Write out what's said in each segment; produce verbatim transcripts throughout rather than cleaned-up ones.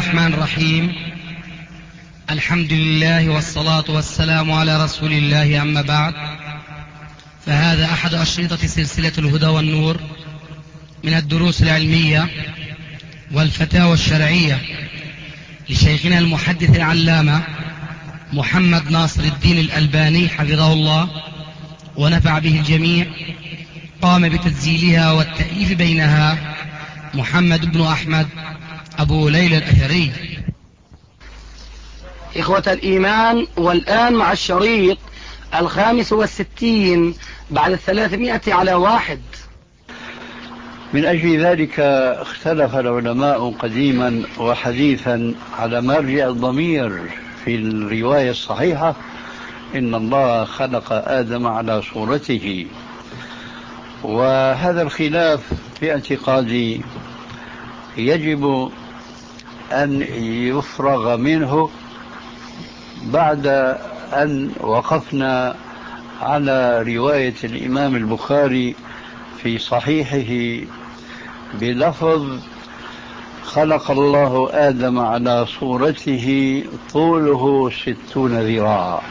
الرحمن الرحيم. الحمد لله والصلاة والسلام على رسول الله، أما بعد، فهذا أحد أشرطة سلسلة الهدى والنور من الدروس العلمية والفتاوى الشرعية لشيخنا المحدث العلامة محمد ناصر الدين الألباني حفظه الله ونفع به الجميع. قام بتسجيلها والتأليف بينها محمد بن أحمد أبو ليلى الأثري. إخوة الإيمان، والآن مع الشريط الخامس والستين بعد الثلاثمائة على واحد. من أجل ذلك اختلف العلماء قديما وحديثا على مرجع الضمير في الرواية الصحيحة: إن الله خلق آدم على صورته. وهذا الخلاف في اعتقادي يجب أن يفرغ منه بعد أن وقفنا على رواية الإمام البخاري في صحيحه بلفظ: خلق الله آدم على صورته طوله ستون ذراعا.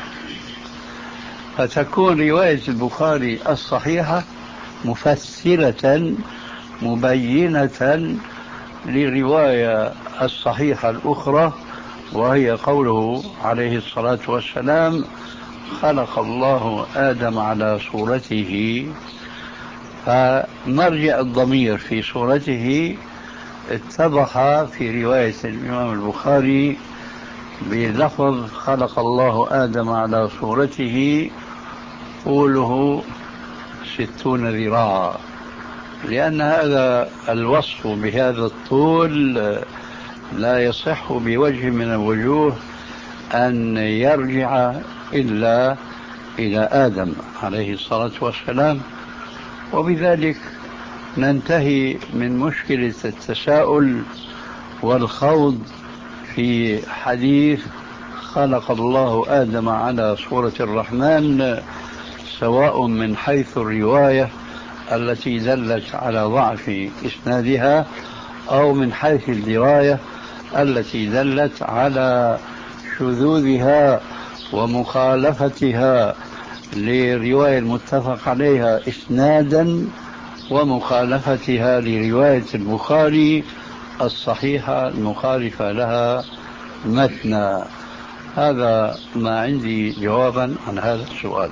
فتكون رواية البخاري الصحيحة مفسرة مبينة للرواية الصحيحة الأخرى، وهي قوله عليه الصلاة والسلام: خلق الله آدم على صورته. فمرجع الضمير في صورته اتضح في رواية الإمام البخاري بلفظ: خلق الله آدم على صورته طوله ستون ذراعا، لأن هذا الوصف بهذا الطول لا يصح بوجه من الوجوه أن يرجع إلا إلى آدم عليه الصلاة والسلام. وبذلك ننتهي من مشكلة التساؤل والخوض في حديث خلق الله آدم على صورة الرحمن، سواء من حيث الرواية التي دلت على ضعف إسنادها أو من حيث الدراية التي دلت على شذوذها ومخالفتها لرواية المتفق عليها إسنادا ومخالفتها لرواية البخاري الصحيحة المخالفة لها متنا. هذا ما عندي جوابا عن هذا السؤال.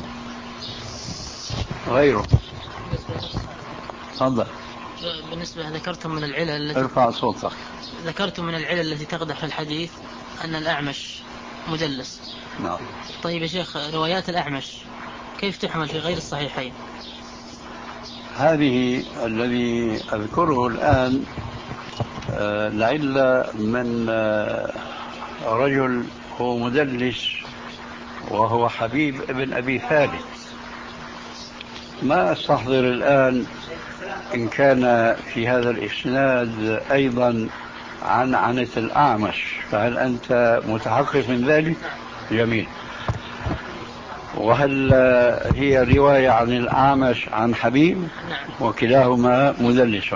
غيره تفضل. بالنسبة ذكرتم من العلل التي ارفع صوتك. ذكرتم من العلل التي تقدح الحديث أن الأعمش مدلس. نعم. طيب يا شيخ، روايات الأعمش كيف تحمل في غير الصحيحين؟ هذه الذي أذكره الآن آه لعل من آه رجل هو مدلس وهو حبيب ابن أبي ثابت. ما أستحضر الآن إن كان في هذا الإسناد أيضا عن عنة الأعمش، فهل أنت متحقق من ذلك؟ جميل. وهل هي رواية عن الأعمش عن حبيب؟ وكلاهما مدلس.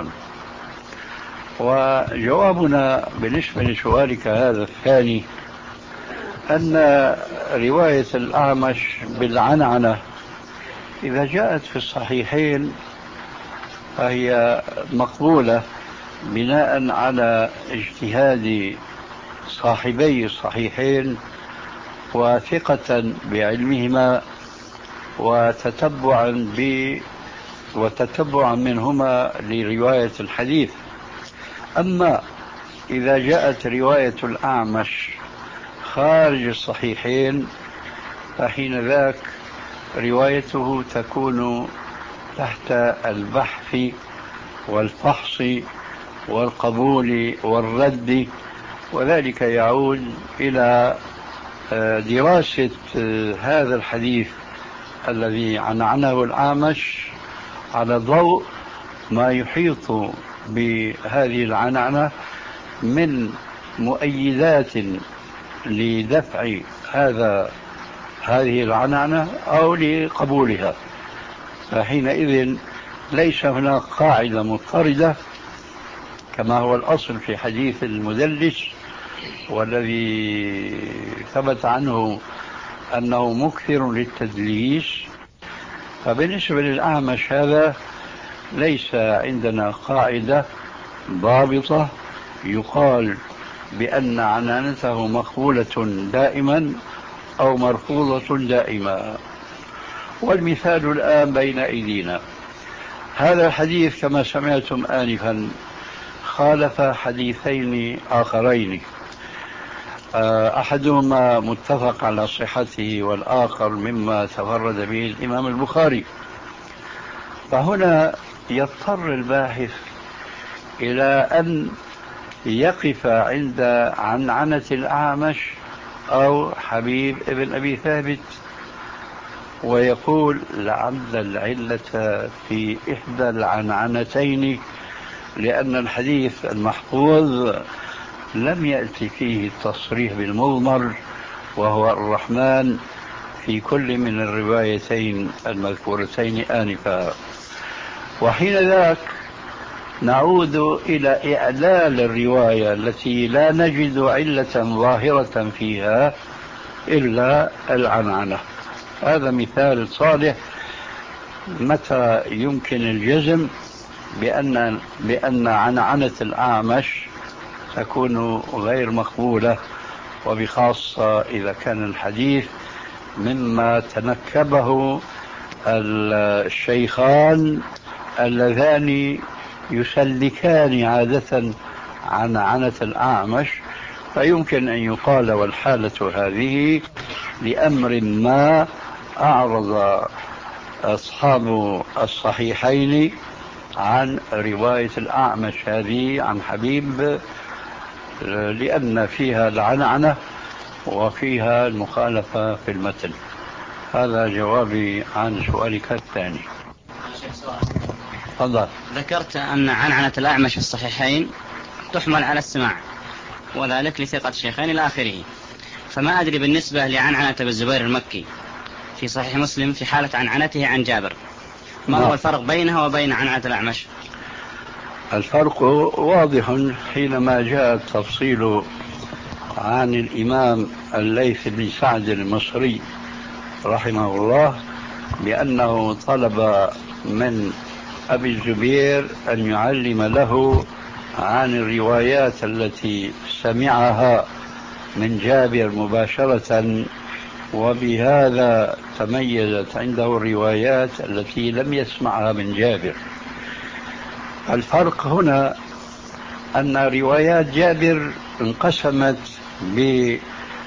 وجوابنا بالنسبة لسؤالك هذا الثاني أن رواية الأعمش بالعنعنة إذا جاءت في الصحيحين فهي مقبولة بناء على اجتهاد صاحبي الصحيحين وثقة بعلمهما وتتبعا ب وتتبعا منهما لرواية الحديث. أما إذا جاءت رواية الأعمش خارج الصحيحين فحين ذاك روايته تكون تحت البحث والفحص والقبول والرد، وذلك يعود إلى دراسة هذا الحديث الذي عنعنه الأعمش على ضوء ما يحيط بهذه العنعنة من مؤيدات لدفع هذا هذه العنعنة أو لقبولها. فحينئذ ليس هناك قاعدة مضطردة كما هو الأصل في حديث المدلس، والذي ثبت عنه أنه مكثر للتدليس. فبالنسبة للأعمش هذا ليس عندنا قاعدة ضابطة يقال بأن عنانته مقبولة دائما أو مرفوضة دائما. والمثال الآن بين أيدينا، هذا الحديث كما سمعتم آنفا خالف حديثين آخرين، أحدهما متفق على صحته والآخر مما تفرد به الإمام البخاري. فهنا يضطر الباحث إلى أن يقف عند عنعنة الأعمش أو حبيب ابن أبي ثابت ويقول لعل العلة في إحدى العنعنتين، لأن الحديث المحفوظ لم يأتي فيه التصريح بالمضمر وهو الرحمن في كل من الروايتين المذكورتين آنفا. وحين ذاك نعود إلى إعلال الرواية التي لا نجد علة ظاهرة فيها إلا العنعنة. هذا مثال صالح متى يمكن الجزم بأن بأن عنعنة الأعمش تكون غير مقبولة، وبخاصة إذا كان الحديث مما تنكبه الشيخان اللذان يسلكان عادة عن عنة الأعمش، فيمكن أن يقال والحالة هذه لأمر ما أعرض أصحاب الصحيحين عن رواية الأعمش هذه عن حبيب، لأن فيها العنعنة وفيها المخالفة في المتن. هذا جوابي عن سؤالك الثاني. تفضل. ذكرت أن عنعنة الأعمش في الصحيحين تحمل على السماع، وذلك لثقة الشيخين إلى آخره، فما أدري بالنسبة لعنعنة أبي الزبير المكي في صحيح مسلم في حالة عنعنته عن جابر، ما هو الفرق بينها وبين عنعنة الأعمش؟ الفرق واضح حينما جاء التفصيل عن الإمام الليث بن سعد المصري رحمه الله بأنه طلب من أبي الزبير أن يعلم له عن الروايات التي سمعها من جابر مباشرة، وبهذا تميزت عنده الروايات التي لم يسمعها من جابر. الفرق هنا أن روايات جابر انقسمت بسؤال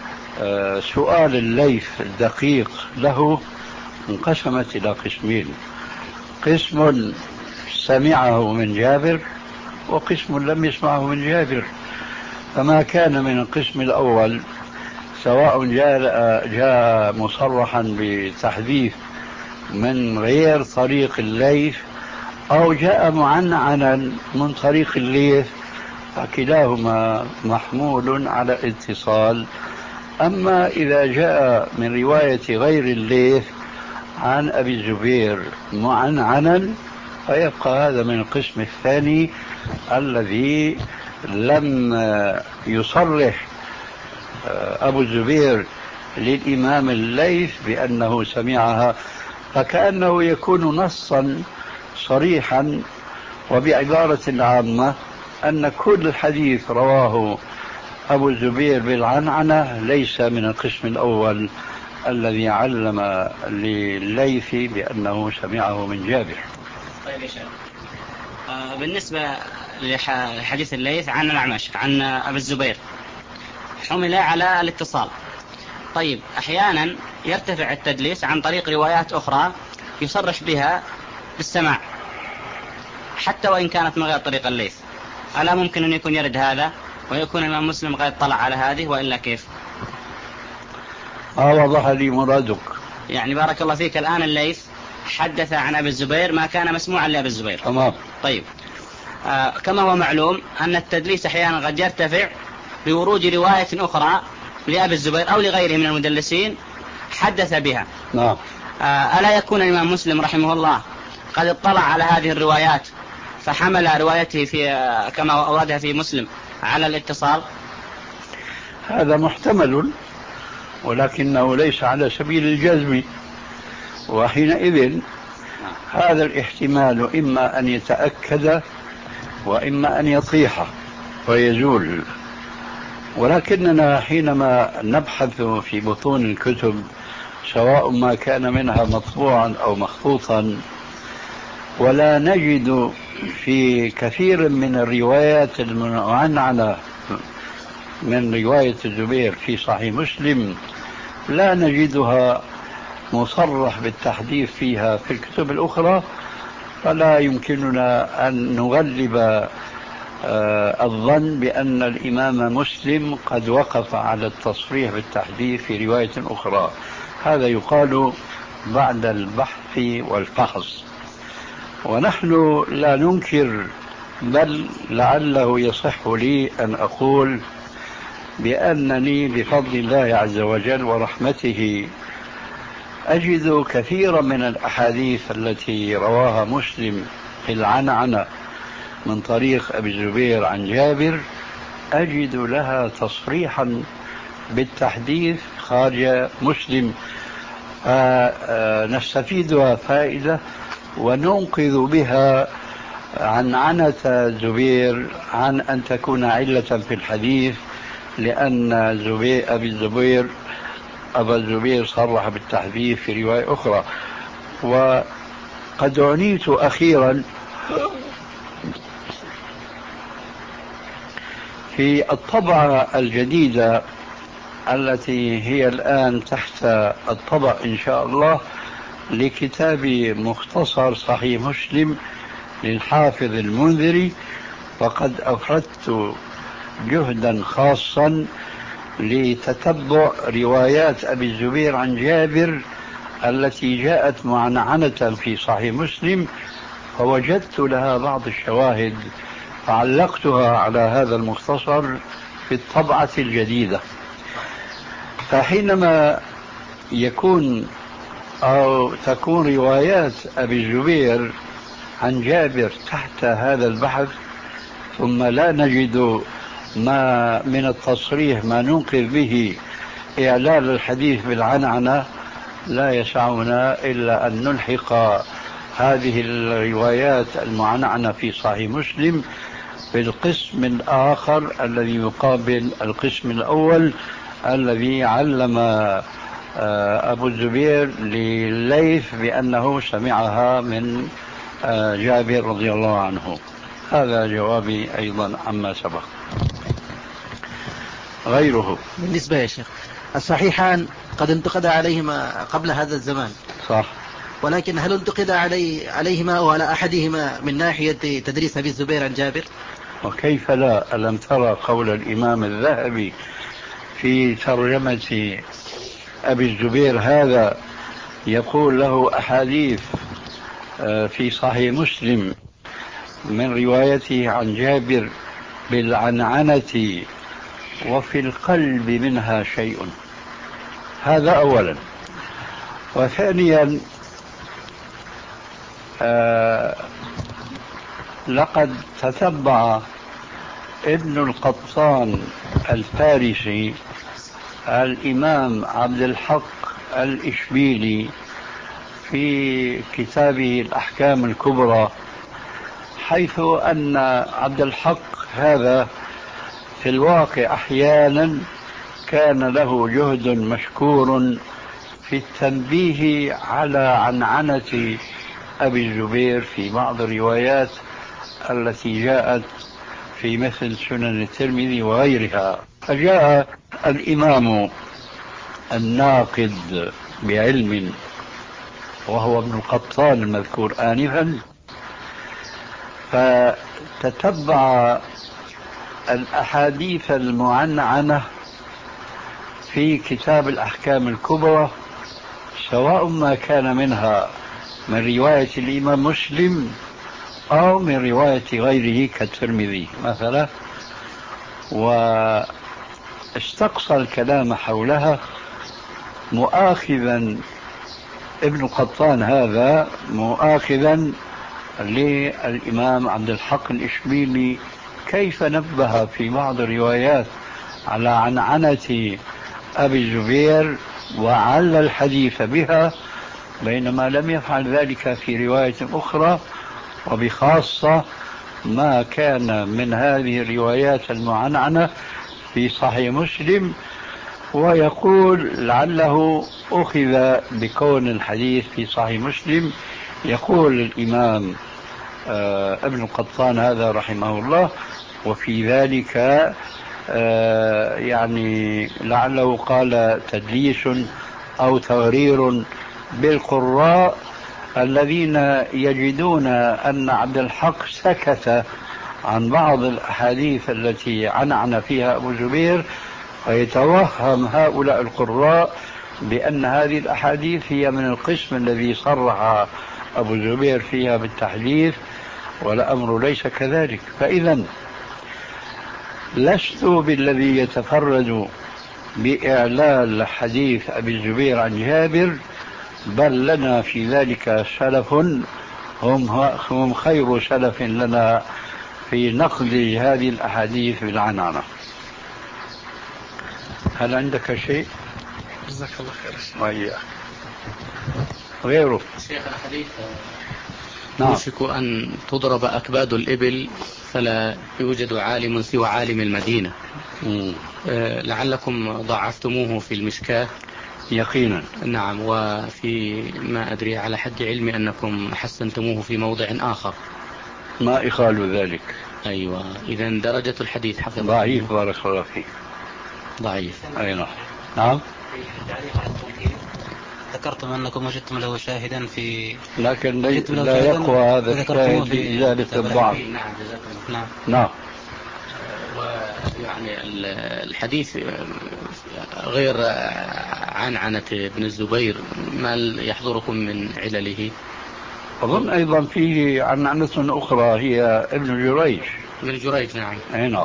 الليث الدقيق له، انقسمت إلى قسمين: قسم سمعه من جابر وقسم لم يسمعه من جابر. فما كان من القسم الأول سواء جاء, جاء مصرحا بتحديث من غير طريق الليث أو جاء معنعنا من طريق الليث، فكلاهما محمول على الاتصال. أما إذا جاء من رواية غير الليث عن أبي الزبير معنعنا فيبقى هذا من القسم الثاني الذي لم يصرح أبو الزبير للإمام الليث بأنه سمعها، فكأنه يكون نصا صريحا. وبعبارة عامة أن كل الحديث رواه أبو الزبير بالعنعنة ليس من القسم الأول الذي علم لليث بأنه سمعه من جابر. طيب يا شيخ، آه بالنسبة لحديث الليث عن الأعمش عن أبي الزبير حمل على الاتصال. طيب أحيانا يرتفع التدليس عن طريق روايات أخرى يصرح بها بالسماع حتى وإن كانت من غير طريق الليث، ألا ممكن أن يكون يرد هذا ويكون الإمام مسلم غير طلع على هذه، وإلا كيف؟ آه وضح لي مرادك. يعني بارك الله فيك، الآن الليث حدث عن أبي الزبير ما كان مسموعا لأبي الزبير. تمام. طيب آه كما هو معلوم أن التدليس أحيانا قد يرتفع بورود رواية أخرى لأبي الزبير أو لغيره من المدلسين حدث بها. نعم. آه ألا يكون الإمام مسلم رحمه الله قد اطلع على هذه الروايات فحمل روايته في كما أوردها في مسلم على الاتصال؟ هذا محتمل، ولكنه ليس على سبيل الجزم، وحينئذ هذا الاحتمال إما أن يتأكد وإما أن يطيح ويزول. ولكننا حينما نبحث في بطون الكتب سواء ما كان منها مطبوعا أو مخطوطا ولا نجد في كثير من الروايات المعنعنة من رواية الزبير في صحيح مسلم لا نجدها مصرح بالتحديث فيها في الكتب الأخرى، فلا يمكننا أن نغلب الظن بأن الإمام مسلم قد وقف على التصريح بالتحديث في رواية أخرى. هذا يقال بعد البحث والفحص، ونحن لا ننكر، بل لعله يصح لي أن أقول بأنني بفضل الله عز وجل ورحمته أجد كثيرا من الأحاديث التي رواها مسلم في العنعنة من طريق أبي الزبير عن جابر أجد لها تصريحا بالتحديث خارج مسلم، نستفيدها فائدة وننقذ بها عنعنة الزبير عن أن تكون علة في الحديث، لأن زبير أبي الزبير أبا الزبير صرح بالتحديث في رواية أخرى. وقد عنيت أخيرا في الطبعة الجديدة التي هي الآن تحت الطبع إن شاء الله لكتاب مختصر صحيح مسلم للحافظ المنذري، وقد أفردت جهدا خاصا لتتبع روايات أبي الزبير عن جابر التي جاءت معنعنة في صحيح مسلم، فوجدت لها بعض الشواهد فعلقتها على هذا المختصر في الطبعة الجديدة. فحينما يكون أو تكون روايات أبي الزبير عن جابر تحت هذا البحث ثم لا نجد ما من التصريح ما ننقذ به إعلال الحديث بالعنعنة، لا يسعنا إلا أن نلحق هذه الروايات المعنعنة في صحيح مسلم بالقسم الآخر الذي يقابل القسم الأول الذي علم أبو الزبير لليث بأنه سمعها من جابر رضي الله عنه. هذا جوابي أيضا عما سبق. غيره بالنسبة يا شيخ الصحيحان قد انتقد عليهما قبل هذا الزمان، صح، ولكن هل انتقد علي عليهما أو على أحدهما من ناحية تدريس أبي الزبير عن جابر؟ وكيف لا؟ ألم ترى قول الإمام الذهبي في ترجمة أبي الزبير هذا يقول له أحاديث في صحيح مسلم من روايته عن جابر بالعنعنة وفي القلب منها شيء. هذا أولا. وثانيا آه لقد تتبع ابن القطان الفارسي الإمام عبد الحق الإشبيلي في كتابه الأحكام الكبرى، حيث أن عبد الحق هذا في الواقع أحيانا كان له جهد مشكور في التنبيه على عنعنة أبي الزبير في بعض الروايات التي جاءت في مثل سنن الترمذي وغيرها. فجاء الإمام الناقد بعلم وهو ابن القطان المذكور آنفا، فتتبع الأحاديث المعنعنة في كتاب الأحكام الكبرى، سواء ما كان منها من رواية الإمام مسلم أو من رواية غيره كالترمذي مثلا، واستقصى الكلام حولها مؤاخذا ابن قطان هذا مؤاخذا للإمام عبد الحق الإشبيلي كيف نبه في بعض الروايات على عنعنة أبي الزبير وعلى الحديث بها، بينما لم يفعل ذلك في رواية أخرى، وبخاصة ما كان من هذه الروايات المعنعنة في صحيح مسلم. ويقول لعله أخذ بكون الحديث في صحيح مسلم. يقول الإمام آه ابن القطان هذا رحمه الله: وفي ذلك آه يعني لعله قال تدليس أو تغرير بالقراء الذين يجدون أن عبد الحق سكت عن بعض الأحاديث التي عنعن فيها أبو زبير، فيتوهم هؤلاء القراء بأن هذه الأحاديث هي من القسم الذي صرح أبو زبير فيها بالتحديث، والأمر ليس كذلك. فإذا لست بالذي يتفرد بإعلال حديث أبي الزبير عن جابر، بل لنا في ذلك سلف هم هم خير سلف لنا في نقد هذه الأحاديث بالعنعنة. هل عندك شيء؟ جزاك الله خير. وإياك. غيره شيخ الحديث نعم. يوشك أن تضرب أكباد الإبل فلا يوجد عالم سوى عالم المدينة. أه لعلكم ضعفتموه في المشكاة يقينا. نعم. وفي ما أدري على حد علمي أنكم حسنتموه في موضع آخر. ما إخال ذلك. أيوة. إذن درجة الحديث حفظ ضعيف. بارك الله فيك. ضعيف. أي نعم. نعم. ذكرتم أنكم وجدتم له شاهدا في، لكن لا يقوى هذا الشاهد بإزالة الضعف. نعم. نعم. ويعني الحديث غير عنعنة ابن الزبير ما يحضركم من علله؟ أظن أيضا فيه عنعنة أخرى هي ابن جريج. ابن جريج نعم. أي نعم.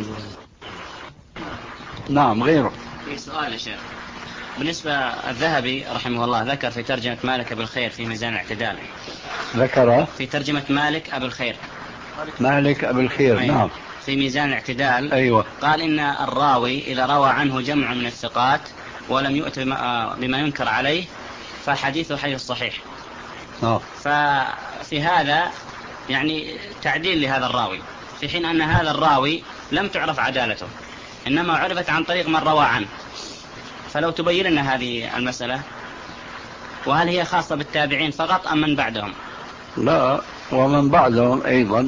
نعم. غيره. في سؤال يا شيخ، بالنسبة الذهبي رحمه الله ذكر في ترجمة مالك أبي الخير في ميزان الاعتدال، ذكر في ترجمة مالك أبي الخير مالك أبي الخير. أيوة. نعم. في ميزان الاعتدال. أيوة. قال إن الراوي إذا روى عنه جمع من الثقات ولم يؤت بما, بما ينكر عليه فحديثه حديث صحيح. نعم. ففي هذا يعني تعديل لهذا الراوي، في حين أن هذا الراوي لم تعرف عدالته، إنما عرفت عن طريق من روى عنه. فلو تبين لنا هذه المسألة، وهل هي خاصة بالتابعين فقط أم من بعدهم؟ لا، ومن بعدهم أيضا،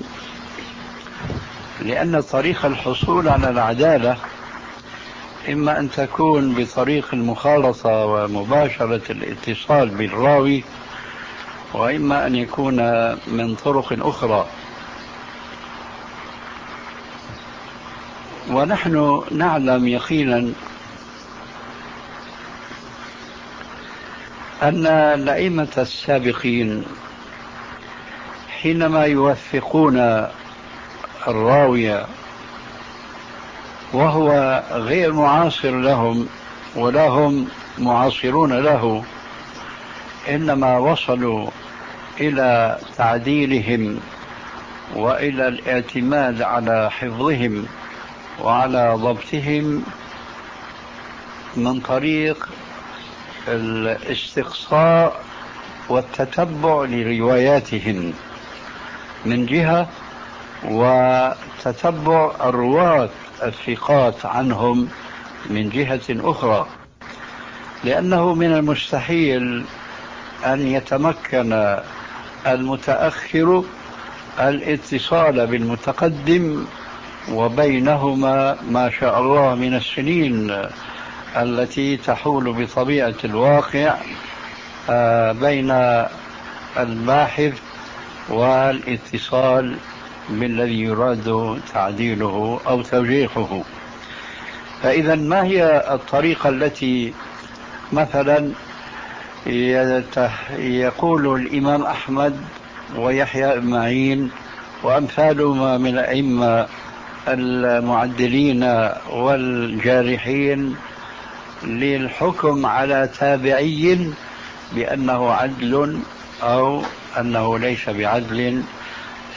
لأن طريق الحصول على العدالة إما أن تكون بطريق المخالطة ومباشرة الاتصال بالراوي، وإما أن يكون من طرق أخرى. ونحن نعلم يقينا أن الأئمة السابقين حينما يوثقون الراوي وهو غير معاصر لهم ولا هم معاصرون له، إنما وصلوا إلى تعديلهم وإلى الاعتماد على حفظهم وعلى ضبطهم من طريق الاستقصاء والتتبع لرواياتهم من جهة، وتتبع الرواة الثقات عنهم من جهة أخرى. لأنه من المستحيل أن يتمكن المتأخر الاتصال بالمتقدم وبينهما ما شاء الله من السنين التي تحول بطبيعة الواقع بين الباحث والاتصال بالذي يراد تعديله أو توجيهه. فإذا ما هي الطريقة التي مثلا يقول الإمام أحمد ويحيى بن معين وأمثالهما من الأئمة المعدلين والجارحين للحكم على تابعي بأنه عدل أو أنه ليس بعدل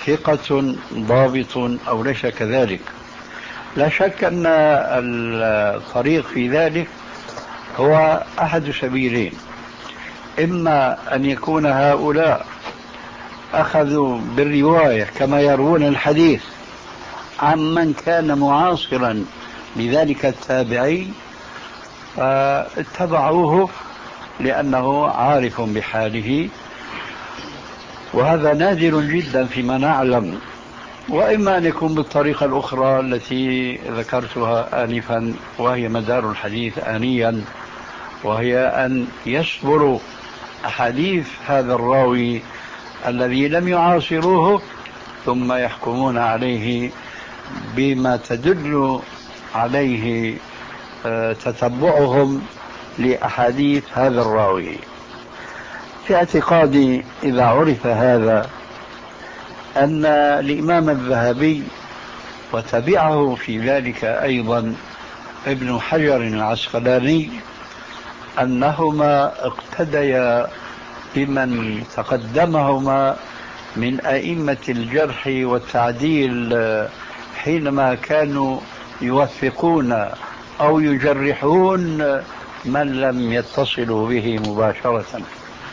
ثقة ضابط أو ليس كذلك. لا شك أن الطريق في ذلك هو أحد سبيلين: إما أن يكون هؤلاء أخذوا بالرواية كما يروون الحديث عمن كان معاصرا لذلك التابعي فاتبعوه لأنه عارف بحاله، وهذا نادر جدا فيما نعلم. وإما أن يكون بالطريقة الأخرى التي ذكرتها آنفا وهي مدار الحديث آنيا، وهي أن يصبروا أحاديث هذا الراوي الذي لم يعاصروه ثم يحكمون عليه بما تدل عليه تتبعهم لأحاديث هذا الراوي. في اعتقادي إذا عرف هذا أن الإمام الذهبي وتبعه في ذلك أيضا ابن حجر العسقلاني أنهما اقتديا بمن تقدمهما من أئمة الجرح والتعديل حينما كانوا يوثقون أو يجرحون من لم يتصلوا به مباشرة،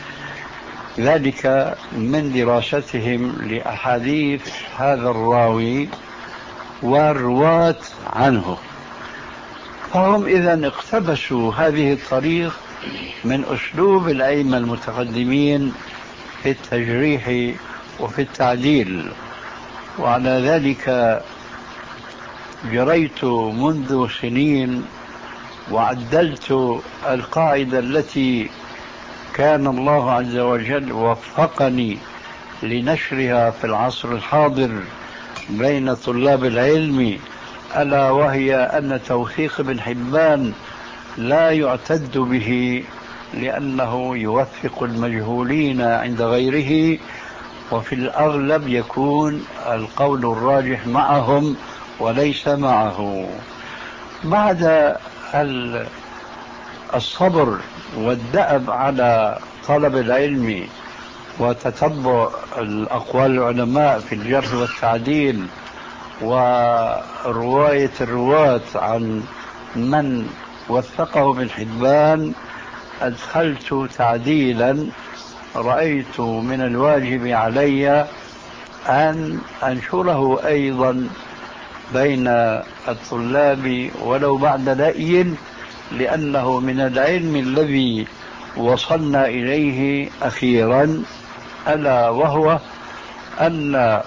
ذلك من دراستهم لأحاديث هذا الراوي والرواة عنه. فهم إذن اقتبسوا هذه الطريق من أسلوب الأئمة المتقدمين في التجريح وفي التعديل. وعلى ذلك جريت منذ سنين وعدلت القاعدة التي كان الله عز وجل وفقني لنشرها في العصر الحاضر بين طلاب العلم، ألا وهي أن توثيق ابن حبان لا يعتد به لأنه يوثق المجهولين عند غيره، وفي الأغلب يكون القول الراجح معهم وليس معه. بعد الصبر والدأب على طلب العلم وتتبع الأقوال العلماء في الجرح والتعديل ورواية الرواة عن من وثقه ابن حبان، أدخلت تعديلا رأيت من الواجب علي أن أنشره أيضا بين الطلاب ولو بعد رأي، لأنه من العلم الذي وصلنا إليه أخيرا، ألا وهو أن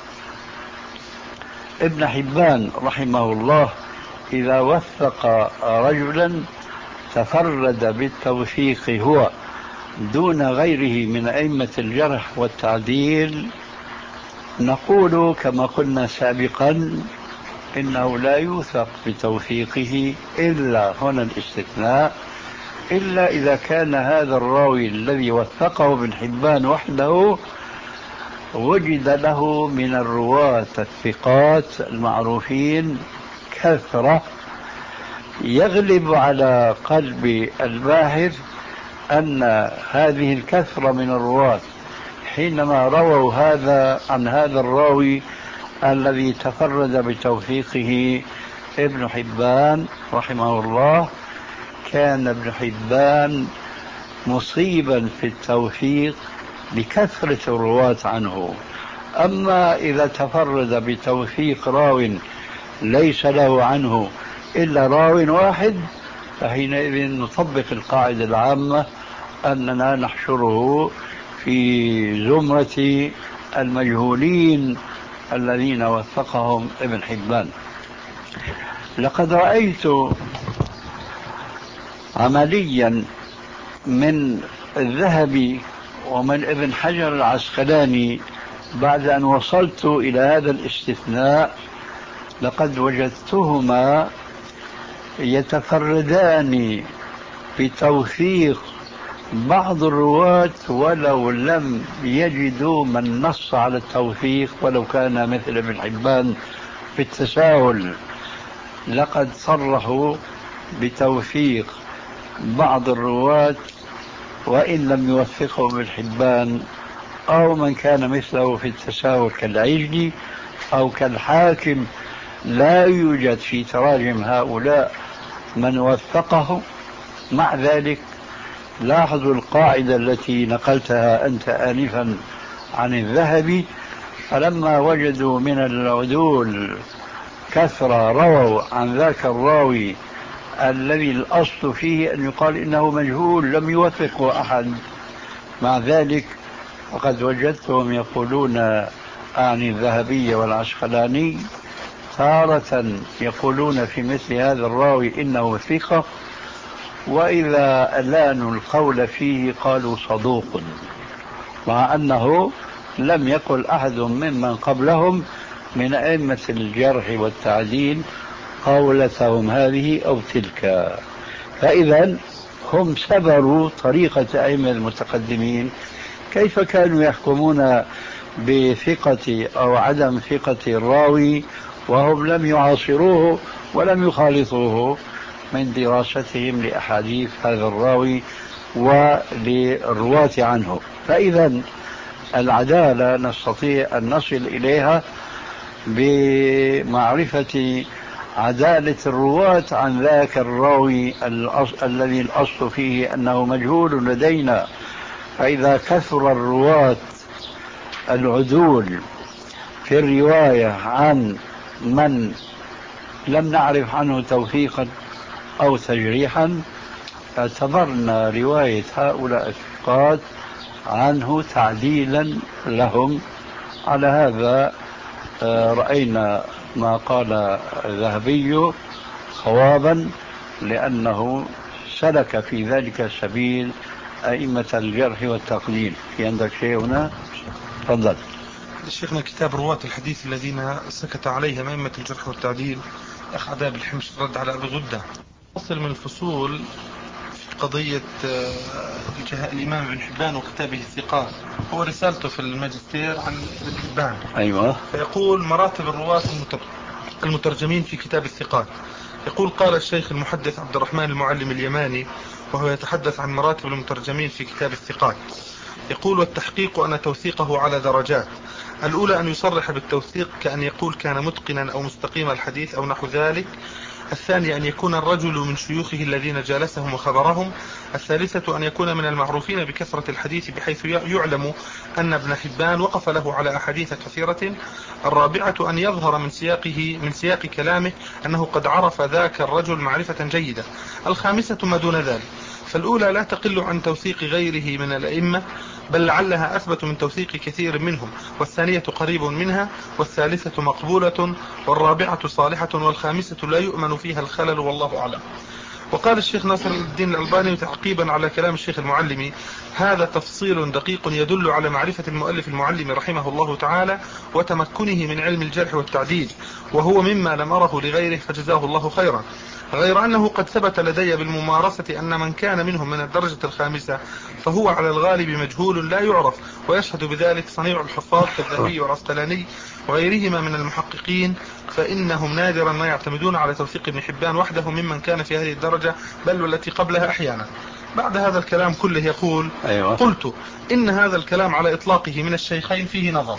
ابن حبان رحمه الله إذا وثق رجلا تفرد بالتوثيق هو دون غيره من أئمة الجرح والتعديل، نقول كما قلنا سابقا إنه لا يوثق بتوثيقه إلا هنا الاستثناء، إلا إذا كان هذا الراوي الذي وثقه ابن حبان وحده وجد له من الرواة الثقات المعروفين كثرة يغلب على قلب الباحث أن هذه الكثرة من الرواة حينما رووا هذا عن هذا الراوي الذي تفرد بتوثيقه ابن حبان رحمه الله، كان ابن حبان مصيبا في التوثيق لكثرة الرواة عنه. أما إذا تفرد بتوثيق راو ليس له عنه إلا راو واحد، فحينئذ نطبق القاعدة العامة أننا نحشره في زمرة المجهولين الذين وثقهم ابن حبان. لقد رأيت عمليا من الذهبي ومن ابن حجر العسقلاني بعد أن وصلت إلى هذا الاستثناء، لقد وجدتهما يتفردان بتوثيق بعض الرواة ولو لم يجدوا من نص على التوثيق ولو كان مثل ابن حبان في التساهل. لقد صرحوا بتوثيق بعض الرواة وإن لم يوثقهم ابن حبان أو من كان مثله في التساهل كالعجلي أو كالحاكم، لا يوجد في تراجم هؤلاء من وثقه. مع ذلك لاحظوا القاعدة التي نقلتها أنت آنفا عن الذهبي، فلما وجدوا من العدول كثرة رووا عن ذاك الراوي الذي الأصل فيه أن يقال إنه مجهول لم يوثقه أحد. مع ذلك فقد وجدتهم يقولون عن الذهبي والعسقلاني تارة يقولون في مثل هذا الراوي إنه ثقة، وإذا ألانوا القول فيه قالوا صدوق، مع أنه لم يقل أحد ممن قبلهم من أئمة الجرح والتعديل قولتهم هذه أو تلك. فإذا هم سبروا طريقة أئمة المتقدمين كيف كانوا يحكمون بثقة أو عدم ثقة الراوي وهم لم يعاصروه ولم يخالطوه من دراستهم لأحاديث هذا الراوي وللرواة عنه. فإذا العدالة نستطيع أن نصل إليها بمعرفة عدالة الرواة عن ذاك الراوي الذي الأصل فيه أنه مجهول لدينا. فإذا كثر الرواة العدول في الرواية عن من لم نعرف عنه توثيقا أو تجريحا اعتبرنا رواية هؤلاء الثقات عنه تعديلا لهم. على هذا رأينا ما قال الذهبي صوابا، لأنه سلك في ذلك سبيل أئمة الجرح والتقدير. في عندك شيء هنا؟ تفضل. شيخنا كتاب رواة الحديث الذين سكت عليهم أئمة الجرح والتعديل، أخ عذاب الحمش رد على أبي غدة. فصل من الفصول في قضية الإمام ابن حبان وكتابه الثقات، هو رسالته في الماجستير عن ابن حبان. أيوة. فيقول مراتب الرواة المترجمين في كتاب الثقات. يقول قال الشيخ المحدث عبد الرحمن المعلم اليماني وهو يتحدث عن مراتب المترجمين في كتاب الثقات، يقول: والتحقيق أن توثيقه على درجات. الأولى أن يصرح بالتوثيق كأن يقول كان متقنا أو مستقيم الحديث أو نحو ذلك. الثانية أن يكون الرجل من شيوخه الذين جالسهم وخبرهم. الثالثة أن يكون من المعروفين بكثرة الحديث بحيث يعلم أن ابن حبان وقف له على أحاديث كثيرة. الرابعة أن يظهر من سياقه من سياق كلامه أنه قد عرف ذاك الرجل معرفة جيدة. الخامسة ما دون ذلك. فالأولى لا تقل عن توثيق غيره من الأئمة، بل لعلها أثبت من توثيق كثير منهم، والثانية قريب منها، والثالثة مقبولة، والرابعة صالحة، والخامسة لا يؤمن فيها الخلل، والله أعلم. وقال الشيخ ناصر الدين الألباني تعقيبا على كلام الشيخ المعلمي: هذا تفصيل دقيق يدل على معرفة المؤلف المعلم رحمه الله تعالى وتمكنه من علم الجرح والتعديل، وهو مما لم أره لغيره فجزاه الله خيرا. غير أنه قد ثبت لدي بالممارسة أن من كان منهم من الدرجة الخامسة فهو على الغالب مجهول لا يعرف، ويشهد بذلك صنيع الحفاظ كالذهبي والعسقلاني وغيرهما من المحققين، فإنهم نادرا ما يعتمدون على توثيق ابن حبان وحده ممن كان في هذه الدرجة، بل والتي قبلها أحيانا. بعد هذا الكلام كله يقول: أيوة. قلت إن هذا الكلام على إطلاقه من الشيخين فيه نظر.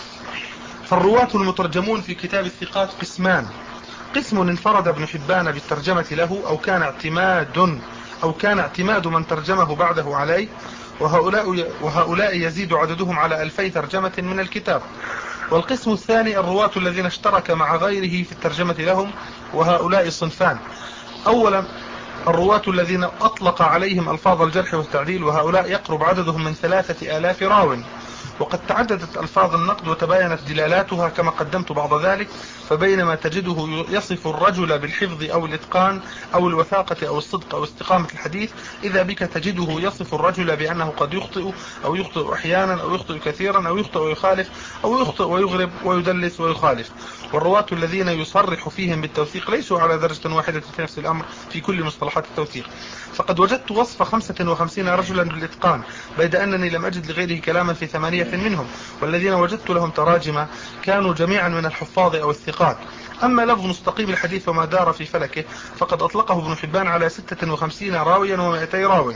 فالرواة المترجمون في كتاب الثقات قسمان: قسم انفرد ابن حبان بالترجمة له أو كان اعتماد أو كان اعتماد من ترجمه بعده عليه، وهؤلاء, وهؤلاء يزيد عددهم على ألفي ترجمة من الكتاب. والقسم الثاني الرواة الذين اشترك مع غيره في الترجمة لهم، وهؤلاء صنفان: أولا الرواة الذين أطلق عليهم ألفاظ الجرح والتعديل، وهؤلاء يقرب عددهم من ثلاثة آلاف راو، وقد تعددت ألفاظ النقد وتباينت دلالاتها كما قدمت بعض ذلك. فبينما تجده يصف الرجل بالحفظ أو الإتقان أو الوثاقة أو الصدق أو استقامة الحديث، إذا بك تجده يصف الرجل بأنه قد يخطئ أو يخطئ أحيانا أو يخطئ كثيرا أو يخطئ ويخالف أو يخطئ ويغرب ويدلس ويخالف. والرواة الذين يصرح فيهم بالتوثيق ليسوا على درجة واحدة في نفس الأمر في كل مصطلحات التوثيق. فقد وجدت وصف خمسة وخمسين رجلا بالإتقان، بيد أنني لم أجد لغيره كلاما في ثمانية منهم، والذين وجدت لهم تراجم كانوا جميعا من الحفاظ أو الثقات. أما لفظ مستقيم الحديث وما دار في فلكه فقد أطلقه ابن حبان على ستة وخمسين راويا ومائتي راوي،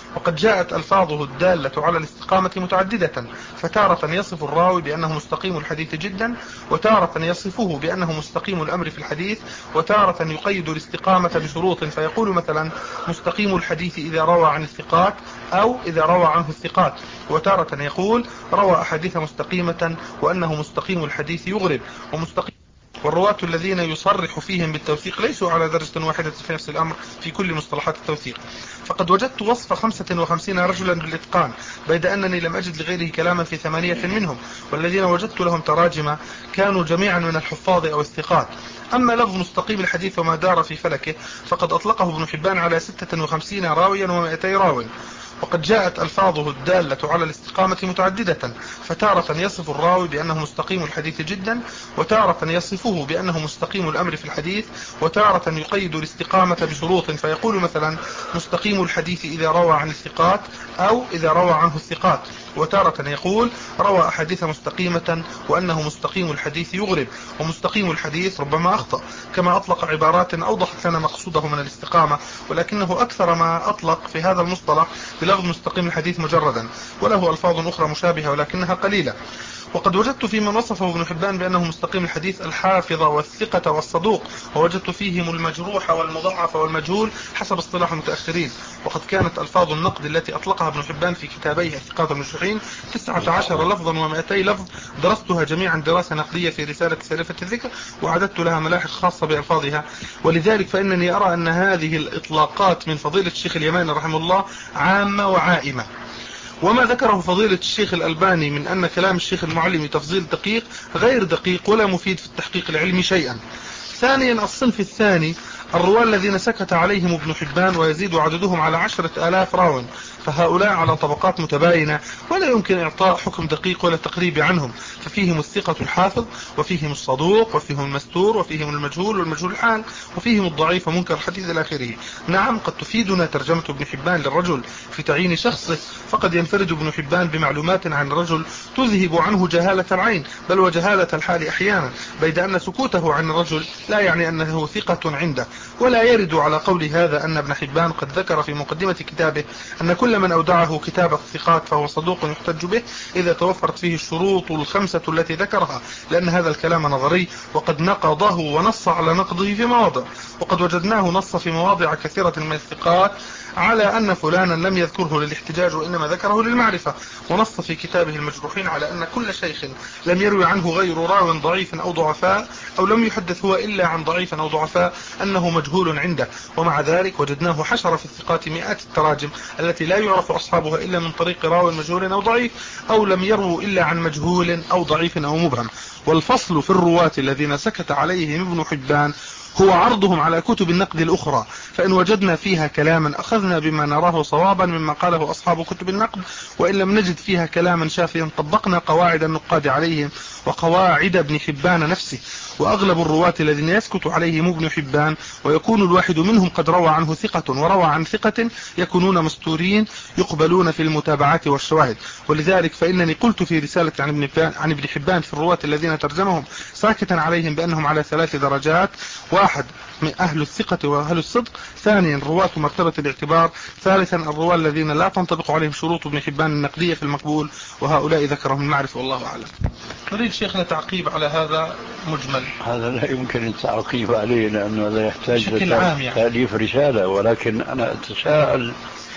وقد جاءت ألفاظه الدالة على الاستقامة متعددة، فتارة يصف الراوي بأنه مستقيم الحديث جدا، وتارة يصفه بأنه مستقيم الأمر في الحديث، وتارة يقيد الاستقامة بشروط فيقول مثلا مستقيم الحديث إذا روى عن الثقات أو إذا روى عنه الثقات، وتارة يقول روى أحاديث مستقيمة وأنه مستقيم الحديث يغرب ومستقيم. والرواة الذين يصرح فيهم بالتوثيق ليسوا على درجة واحدة في نفس الأمر في كل مصطلحات التوثيق. فقد وجدت وصف خمسة وخمسين رجلا بالإتقان بيد أنني لم أجد لغيره كلاما في ثمانية منهم، والذين وجدت لهم تراجم كانوا جميعا من الحفاظ أو الثقات. أما لفظ مستقيم الحديث وما دار في فلكه فقد أطلقه ابن حبان على ستة وخمسين راويا ومائتي راو، وقد جاءت ألفاظه الدالة على الاستقامة متعددة، فتارة يصف الراوي بأنه مستقيم الحديث جدا، وتارة يصفه بأنه مستقيم الأمر في الحديث، وتارة يقيد الاستقامة بشروط فيقول مثلا مستقيم الحديث إذا روى عن الثقات أو إذا روى عنه الثقات، وتارة يقول روى أحاديث مستقيمة وأنه مستقيم الحديث يغرب ومستقيم الحديث ربما أخطأ، كما أطلق عبارات أوضحت لنا مقصوده من الاستقامة، ولكنه أكثر ما أطلق في هذا المصطلح بلفظ مستقيم الحديث مجردا، وله ألفاظ أخرى مشابهة ولكنها قليلة. وقد وجدت في من وصفه ابن حبان بأنه مستقيم الحديث الحافظ والثقة والصدوق، ووجدت فيهم المجروح والمضعف والمجهول حسب اصطلاح المتأخرين. وقد كانت ألفاظ النقد التي أطلقها ابن حبان في كتابيه الثقات والمجروحين تسعة عشر لفظا ومائتي لفظ، درستها جميعا دراسة نقدية في رسالة سالفة الذكر، وعددت لها ملاحق خاصة بألفاظها. ولذلك فإنني أرى أن هذه الإطلاقات من فضيلة الشيخ اليماني رحمه الله عامة وعائمة. وما ذكره فضيلة الشيخ الألباني من أن كلام الشيخ المعلم تفضيل دقيق غير دقيق ولا مفيد في التحقيق العلمي شيئا. ثانيا الصنف الثاني الرواة الذين سكت عليهم ابن حبان ويزيد عددهم على عشرة آلاف راو، فهؤلاء على طبقات متباينة ولا يمكن إعطاء حكم دقيق ولا تقريب عنهم، ففيهم الثقة الحافظ وفيهم الصدوق وفيهم المستور وفيهم المجهول والمجهول الحال وفيهم الضعيف ومنكر الحديث إلى آخره. نعم قد تفيدنا ترجمة ابن حبان للرجل في تعيين شخصه، فقد ينفرد ابن حبان بمعلومات عن الرجل تذهب عنه جهالة العين بل وجهالة الحال أحيانا، بيد أن سكوته عن الرجل لا يعني أنه ثقة عنده. ولا يرد على قول هذا أن ابن حبان قد ذكر في مقدمة كتابه أن كل من أودعه كتاب الثقات فهو صدوق يحتج به إذا توفرت فيه الشروط الخمسة التي ذكرها، لأن هذا الكلام نظري وقد نقضه ونص على نقضه في مواضع، وقد وجدناه نص في مواضع كثيرة من الثقات على أن فلانا لم يذكره للاحتجاج وإنما ذكره للمعرفة، ونص في كتابه المجروحين على أن كل شيخ لم يروي عنه غير راو ضعيف أو ضعفاء أو لم يحدث هو إلا عن ضعيف أو ضعفاء أنه مجهول عنده. ومع ذلك وجدناه حشر في الثقات مئات التراجم التي لا يعرف أصحابها إلا من طريق راو مجهول أو ضعيف أو لم يروا إلا عن مجهول أو ضعيف أو مبهم. والفصل في الرواة الذين سكت عليهم ابن حبان هو عرضهم على كتب النقد الأخرى، فإن وجدنا فيها كلاما أخذنا بما نراه صوابا مما قاله أصحاب كتب النقد، وإن لم نجد فيها كلاما شافيا طبقنا قواعد النقاد عليهم وقواعد ابن حبان نفسه. وأغلب الرواة الذين يسكت عليهم ابن حبان ويكون الواحد منهم قد روى عنه ثقة وروى عن ثقة يكونون مستورين يقبلون في المتابعات والشواهد. ولذلك فإنني قلت في رسالة عن ابن حبان, عن ابن حبان في الرواة الذين ترجمهم ساكتا عليهم بأنهم على ثلاث درجات: واحد من أهل الثقة وأهل الصدق، ثانيا رواة مرتبة الاعتبار، ثالثا الرواة الذين لا تنطبق عليهم شروط ابن حبان النقدية في المقبول، وهؤلاء ذكرهم المعرفة والله أعلم. نريد شيخنا تعقيب على هذا مجمل. هذا لا يمكن التعقيب عليه لأنه لا يحتاج يعني. تأليف رسالة، ولكن أنا أتساءل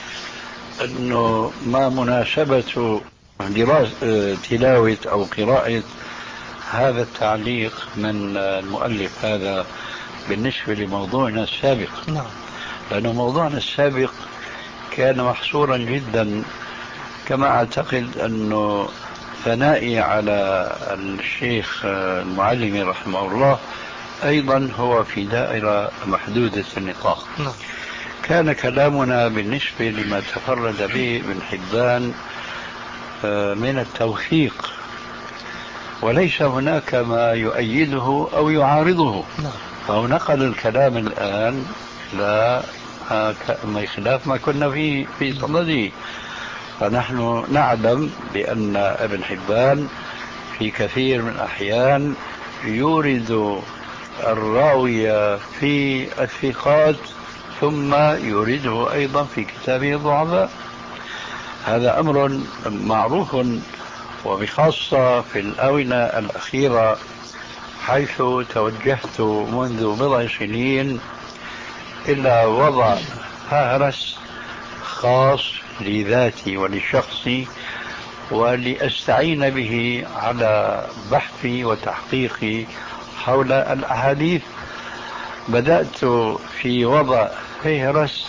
أنه ما مناسبة دراسة تلاوة أو قراءة هذا التعليق من المؤلف هذا بالنسبة لموضوعنا السابق. نعم. لأنه موضوعنا السابق كان محصورا جدا، كما أعتقد أنه ثنائي على الشيخ المعلمي رحمه الله أيضا هو في دائرة محدودة النطاق. نعم. كان كلامنا بالنسبة لما تفرد به ابن حبان من التوثيق، وليس هناك ما يؤيده أو يعارضه. نعم. فهو نقل الكلام الآن لا ما خلاف ما كنا فيه في صدده. فنحن نعلم بأن ابن حبان في كثير من الأحيان يورد الراوية في الثقات ثم يورده أيضا في كتابه الضعفاء. هذا أمر معروف، وبخاصة في الآونة الأخيرة، حيث توجهت منذ بضع سنين إلى وضع فهرس خاص لذاتي ولشخصي ولأستعين به على بحثي وتحقيقي حول الأحاديث. بدأت في وضع فهرس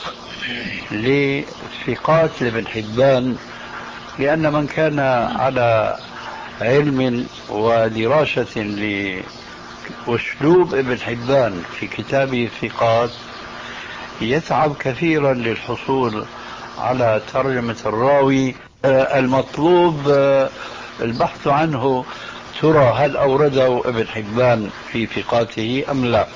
لثقات لابن حبان، لأن من كان على علم ودراسة لأسلوب ابن حبان في كتابه الثقات يتعب كثيرا للحصول على ترجمة الراوي المطلوب البحث عنه. ترى هل أورده ابن حبان في ثقاته أم لا؟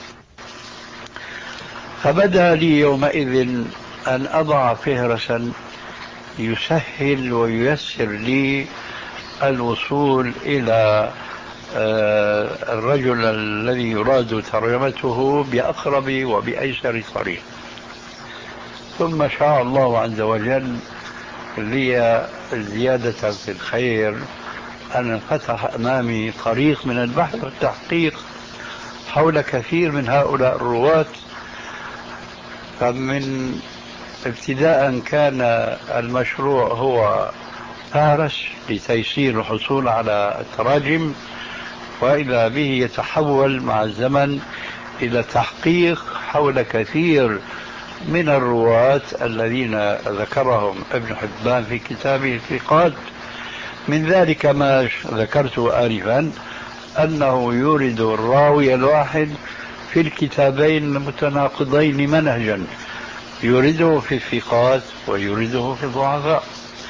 فبدأ لي يومئذ أن أضع فهرسا يسهل وييسر لي الوصول إلى الرجل الذي يراد ترجمته بأقرب وبأيسر طريق. ثم شاء الله عز وجل لي زيادة في الخير أن انفتح أمامي طريق من البحث والتحقيق حول كثير من هؤلاء الرواة. فمن ابتداء كان المشروع هو فهرس لتيسير الحصول على التراجم، وإذا به يتحول مع الزمن إلى تحقيق حول كثير من الرواة الذين ذكرهم ابن حبان في كتابه الثقات. من ذلك ما ذكرته آنفا، أنه يورد الراوي الواحد في الكتابين المتناقضين منهجا، يورده في الثقات ويورده في الضعفاء.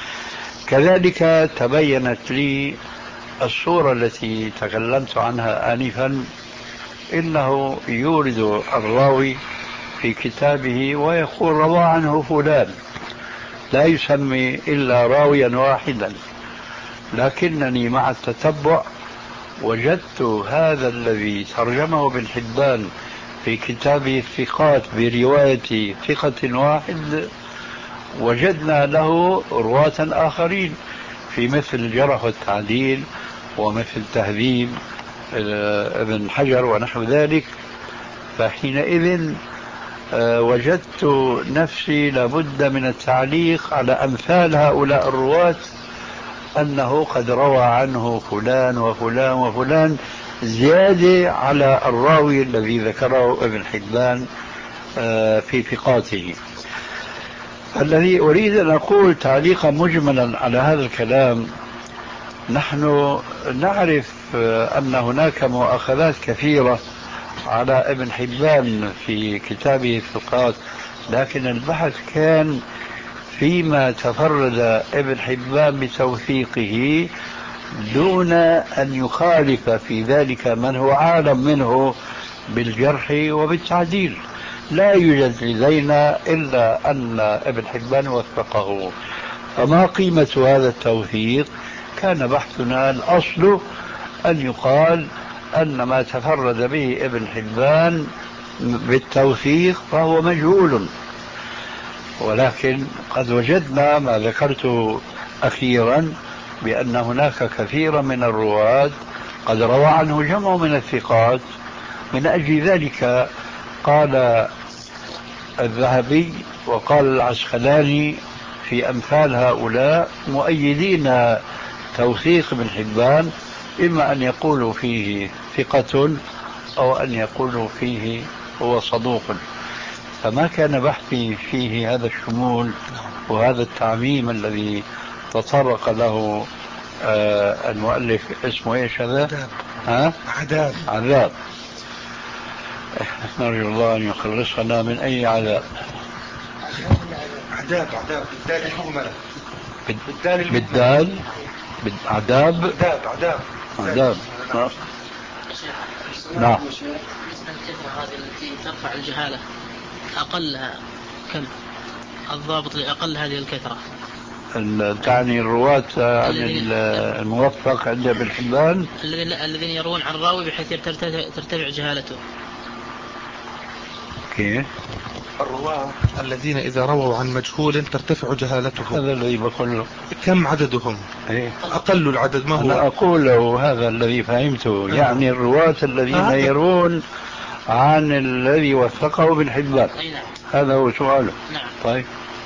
كذلك تبينت لي الصورة التي تكلمت عنها آنفا، إنه يورد الراوي في كتابه ويقول روى عنه فلان، لا يسمي إلا راويا واحدا، لكنني مع التتبع وجدت هذا الذي ترجمه ابن حبان في كتابه الثقات برواية ثقة واحد وجدنا له رواة آخرين في مثل الجرح والتعديل ومثل تهذيب ابن حجر ونحو ذلك. فحينئذ وجدت نفسي لابد من التعليق على أمثال هؤلاء الرواة، أنه قد روى عنه فلان وفلان وفلان زيادة على الراوي الذي ذكره ابن حبان في ثقاته. الذي أريد أن أقول تعليقا مجملا على هذا الكلام، نحن نعرف أن هناك مؤاخذات كثيرة على ابن حبان في كتابه الثقات، لكن البحث كان فيما تفرد ابن حبان بتوثيقه دون أن يخالف في ذلك من هو عالم منه بالجرح وبالتعديل. لا يوجد لدينا إلا أن ابن حبان وثقه، فما قيمة هذا التوثيق؟ كان بحثنا الأصل أن يقال أن ما تفرد به ابن حبان بالتوثيق فهو مجهول، ولكن قد وجدنا ما ذكرته أخيرا بأن هناك كثيرا من الرواة قد روى عنه جمع من الثقات. من أجل ذلك قال الذهبي وقال العسقلاني في أمثال هؤلاء مؤيدين توثيق ابن حبان، إما أن يقولوا فيه ثقة أو أن يقولوا فيه هو صدوق. فما كان بحثي فيه هذا الشمول وهذا التعميم الذي تطرق له آه المؤلف. اسمه ايش هذا؟ عذاب. ها؟ عذاب. عذاب. نرجو الله أن يخلصنا من أي عذاب. عذاب عذاب بالدال الحملة. بالدال بالدال عذاب عذاب عذاب عذاب. نعم. الكثرة هذه التي ترفع الجهالة أقلها كم؟ الضابط لأقل هذه الكثرة تعني الرواة عن الموفق عند ابن حبان الذين يروون عن الراوي بحيث ترتفع جهالته. كيف؟ الرواة الذين إذا رووا عن مجهول ترتفع جهالتهم، هذا الذي بقول له. كم عددهم؟ إيه؟ أقل العدد ما هو؟ أنا أقول له هذا الذي فهمته. آه. يعني الرواة الذين آه. يرون عن الذي وثقه ابن حبان. هذا هو سؤاله. نعم. طيب،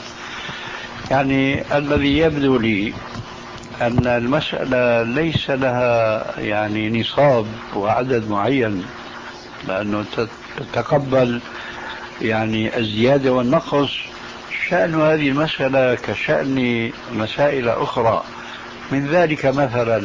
يعني الذي يبدو لي أن المسألة ليس لها يعني نصاب وعدد معين، لأنه تتقبل يعني الزيادة والنقص. شأن هذه المسألة كشأن مسائل أخرى. من ذلك مثلا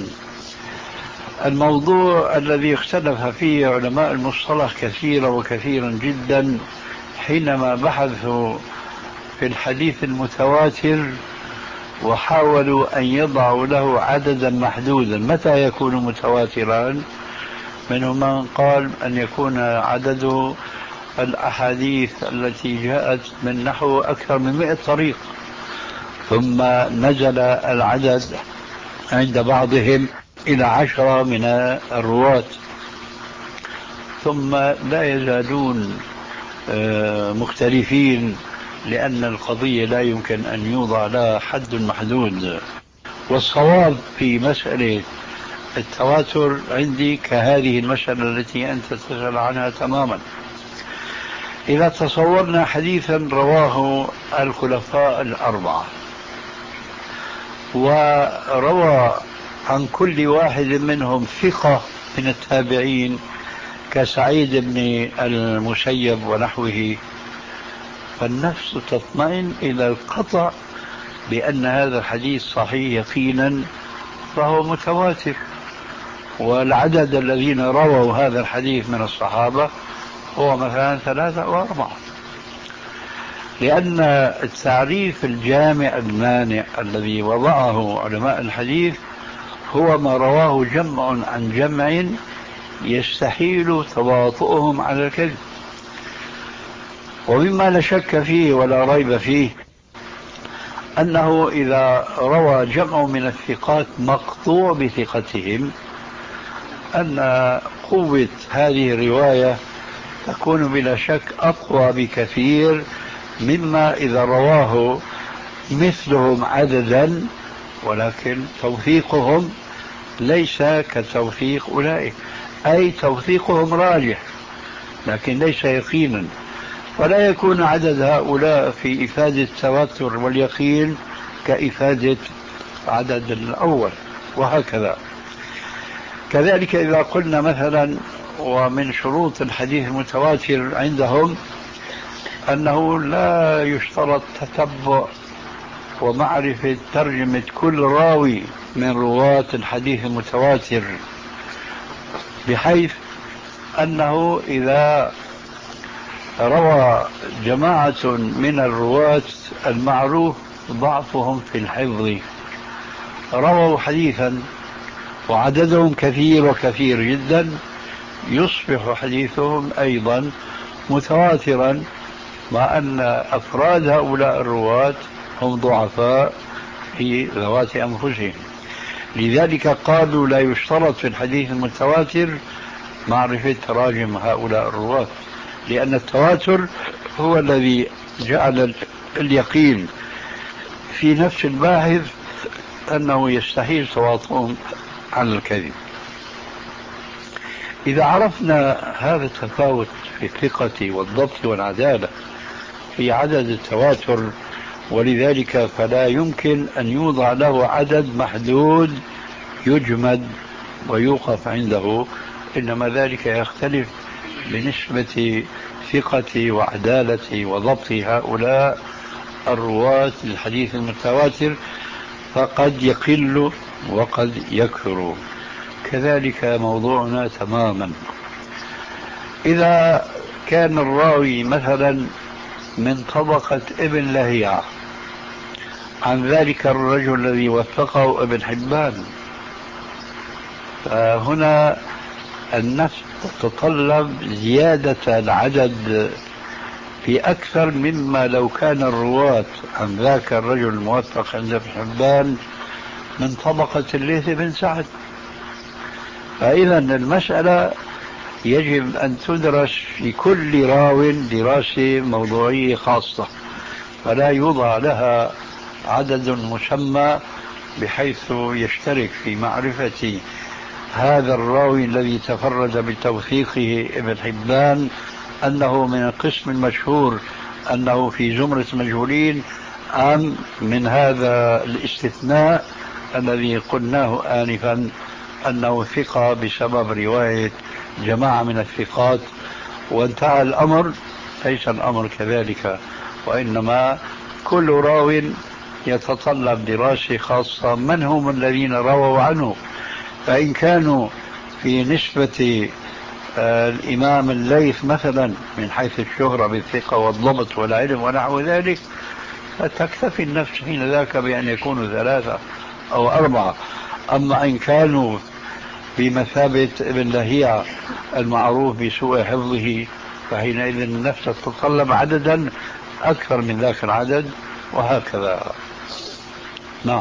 الموضوع الذي اختلف فيه علماء المصطلح كثيرا وكثيرا جدا حينما بحثوا في الحديث المتواتر وحاولوا أن يضعوا له عددا محدودا. متى يكون متواترا؟ منهم من قال أن يكون عدد الأحاديث التي جاءت من نحو أكثر من مئة طريق، ثم نزل العدد عند بعضهم إلى عشرة من الرواة، ثم لا يزالون مختلفين، لأن القضية لا يمكن أن يوضع لها حد محدود. والصواب في مسألة التواتر عندي كهذه المسألة التي أنت تسأل عنها تماما. إذا تصورنا حديثا رواه الخلفاء الأربعة وروى عن كل واحد منهم ثقة من التابعين كسعيد بن المسيب ونحوه، فالنفس تطمئن إلى القطع بأن هذا الحديث صحيح يقينا، فهو متواتر. والعدد الذين رووا هذا الحديث من الصحابة هو مثلا ثلاثة أو أربعة، لأن التعريف الجامع المانع الذي وضعه علماء الحديث هو ما رواه جمع عن جمع يستحيل تواطؤهم على الكذب. ومما لا شك فيه ولا ريب فيه أنه إذا روى جمع من الثقات مقطوع بثقتهم أن قوة هذه الرواية تكون بلا شك أقوى بكثير مما إذا رواه مثلهم عددا، ولكن توثيقهم ليس كتوثيق أولئك، أي توثيقهم راجح لكن ليس يقينا، ولا يكون عدد هؤلاء في إفادة التواتر واليقين كإفادة عدد الأول، وهكذا. كذلك إذا قلنا مثلا ومن شروط الحديث المتواتر عندهم أنه لا يشترط تتبع ومعرفة ترجمة كل راوي من رواة الحديث المتواتر، بحيث أنه إذا روى جماعة من الرواة المعروف ضعفهم في الحفظ رووا حديثا وعددهم كثير وكثير جدا، يصبح حديثهم أيضا متواترا، مع أن أفراد هؤلاء الرواة هم ضعفاء في ذوات أنفسهم. لذلك قالوا لا يشترط في الحديث المتواتر معرفة تراجم هؤلاء الرواة، لأن التواتر هو الذي جعل اليقين في نفس الباحث أنه يستحيل تواطؤهم على الكذب. إذا عرفنا هذا التفاوت في الثقة والضبط والعدالة في عدد التواتر، ولذلك فلا يمكن أن يوضع له عدد محدود يجمد ويوقف عنده، إنما ذلك يختلف بنسبة ثقة وعدالة وضبط هؤلاء الرواة للحديث المتواتر، فقد يقل وقد يكثر. كذلك موضوعنا تماما. إذا كان الراوي مثلا من طبقة ابن لهيعة عن ذلك الرجل الذي وثقه ابن حبان، فهنا النفس تتطلب زيادة العدد في أكثر مما لو كان الرواة عن ذاك الرجل الموثق عند ابن حبان من طبقة الليث بن سعد. فإذا المسألة يجب أن تدرس في كل راو دراسة موضوعية خاصة، فلا يوضع لها عدد مسمى بحيث يشترك في معرفة هذا الراوي الذي تفرد بتوثيقه ابن حبان أنه من القسم المشهور أنه في زمرة مجهولين، أم من هذا الاستثناء الذي قلناه آنفا أنه ثقة بسبب رواية جماعة من الثقات وانتهى الأمر. ليس الأمر كذلك، وإنما كل راو يتطلب دراسة خاصة من هم الذين رووا عنه، فإن كانوا في نسبة آه الإمام الليث مثلا من حيث الشهرة بالثقة والضبط والعلم ونحو ذلك، فتكتفي النفس حين ذاك بأن يكونوا ثلاثة أو أربعة. أما إن كانوا بمثابة ابن لهيعة المعروف بسوء حفظه، فحينئذ النفس تتطلب عددا أكثر من ذاك العدد، وهكذا. نعم.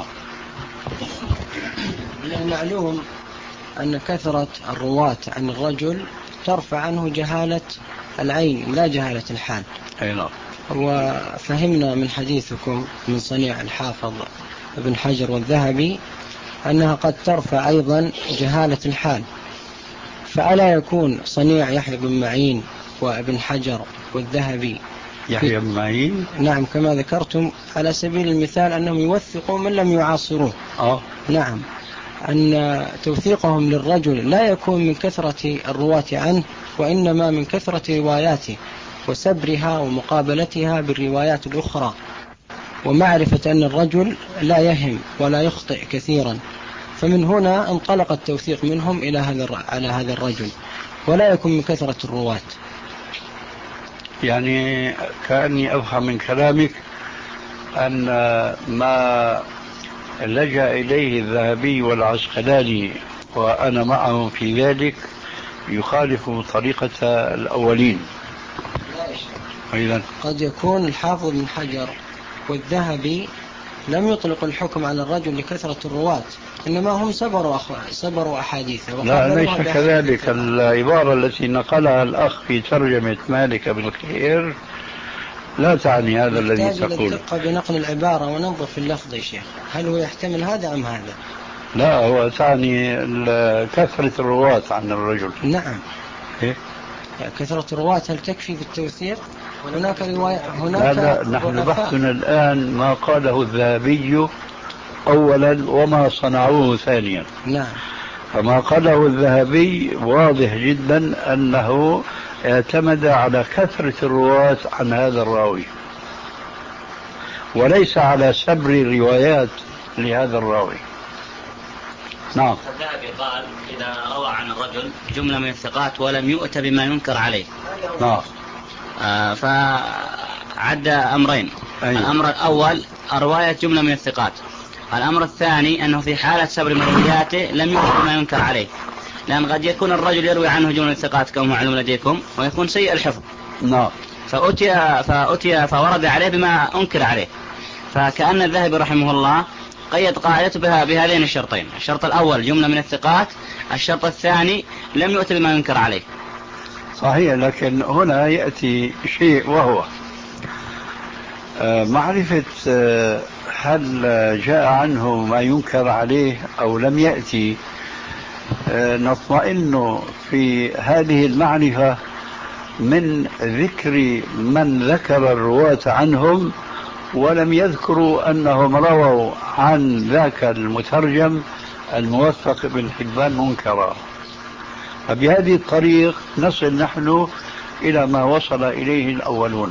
من المعلوم أن كثرة الرواة عن الرجل ترفع عنه جهالة العين لا جهالة الحال. أي نعم. وفهمنا من حديثكم من صنيع الحافظ ابن حجر والذهبي أنها قد ترفع أيضا جهالة الحال، فألا يكون صنيع يحيى بن معين وابن حجر والذهبي يحيى بن معين؟ نعم، كما ذكرتم على سبيل المثال أنهم يوثقوا من لم يعاصروه. آه. نعم، أن توثيقهم للرجل لا يكون من كثرة الرواة عنه، وإنما من كثرة رواياته وسبرها ومقابلتها بالروايات الأخرى، ومعرفة أن الرجل لا يهم ولا يخطئ كثيرا، فمن هنا انطلق التوثيق منهم إلى هذا على هذا الرجل، ولا يكون من كثرة الرواة. يعني كأني أفهم من كلامك أن ما لجأ إليه الذهبي والعسقلاني وأنا معهم في ذلك يخالف طريقة الأولين. أيضا قد يكون الحافظ بن حجر والذهبي لم يطلق الحكم على الرجل لكثرة الرواة، إنما هم سبروا أخ... سبروا أحاديثه. لا ليس كذلك. العبارة التي نقلها الأخ في ترجمة مالك بن خير لا تعني هذا الذي تقول. نحتاج الدقة بنقل العبارة وننظر في اللفظ يا شيخ، هل هو يحتمل هذا أم هذا؟ لا، هو تعني كثرة الرواة عن الرجل. نعم. إيه؟ كثرة الرواة هل تكفي بالتوثيق؟ هناك رواية هناك. هذا نحن بحثنا الآن ما قاله الذهبي أولا وما صنعوه ثانيا. نعم. فما قاله الذهبي واضح جدا أنه اعتمد على كثرة الرواة عن هذا الراوي وليس على سبر الروايات لهذا الراوي. نعم. الذهبي قال إذا روى عن الرجل جملة من الثقات ولم يؤت بما ينكر عليه. نعم. آه فعد أمرين. أيوة. الأمر الأول رواية جملة من الثقات. الأمر الثاني أنه في حالة سبر مروياته لم يؤت بما ينكر عليه، لأن قد يكون الرجل يروي عنه جملة الثقات كما معلوم لديكم ويكون سيء الحفظ. نعم. فأتي فأتي فورد عليه بما أنكر عليه، فكأن الذهبي رحمه الله قيد قاعدته بها بهذين الشرطين: الشرط الأول جملة من الثقات، الشرط الثاني لم يؤت بما ينكر عليه. صحيح، لكن هنا يأتي شيء وهو معرفة هل جاء عنه ما ينكر عليه أو لم يأتي. نطمئن في هذه المعرفة من ذكر من ذكر الرواة عنهم ولم يذكروا أنهم رووا عن ذاك المترجم الموثق ابن حبان منكرا. فبهذه الطريق نصل نحن إلى ما وصل إليه الأولون.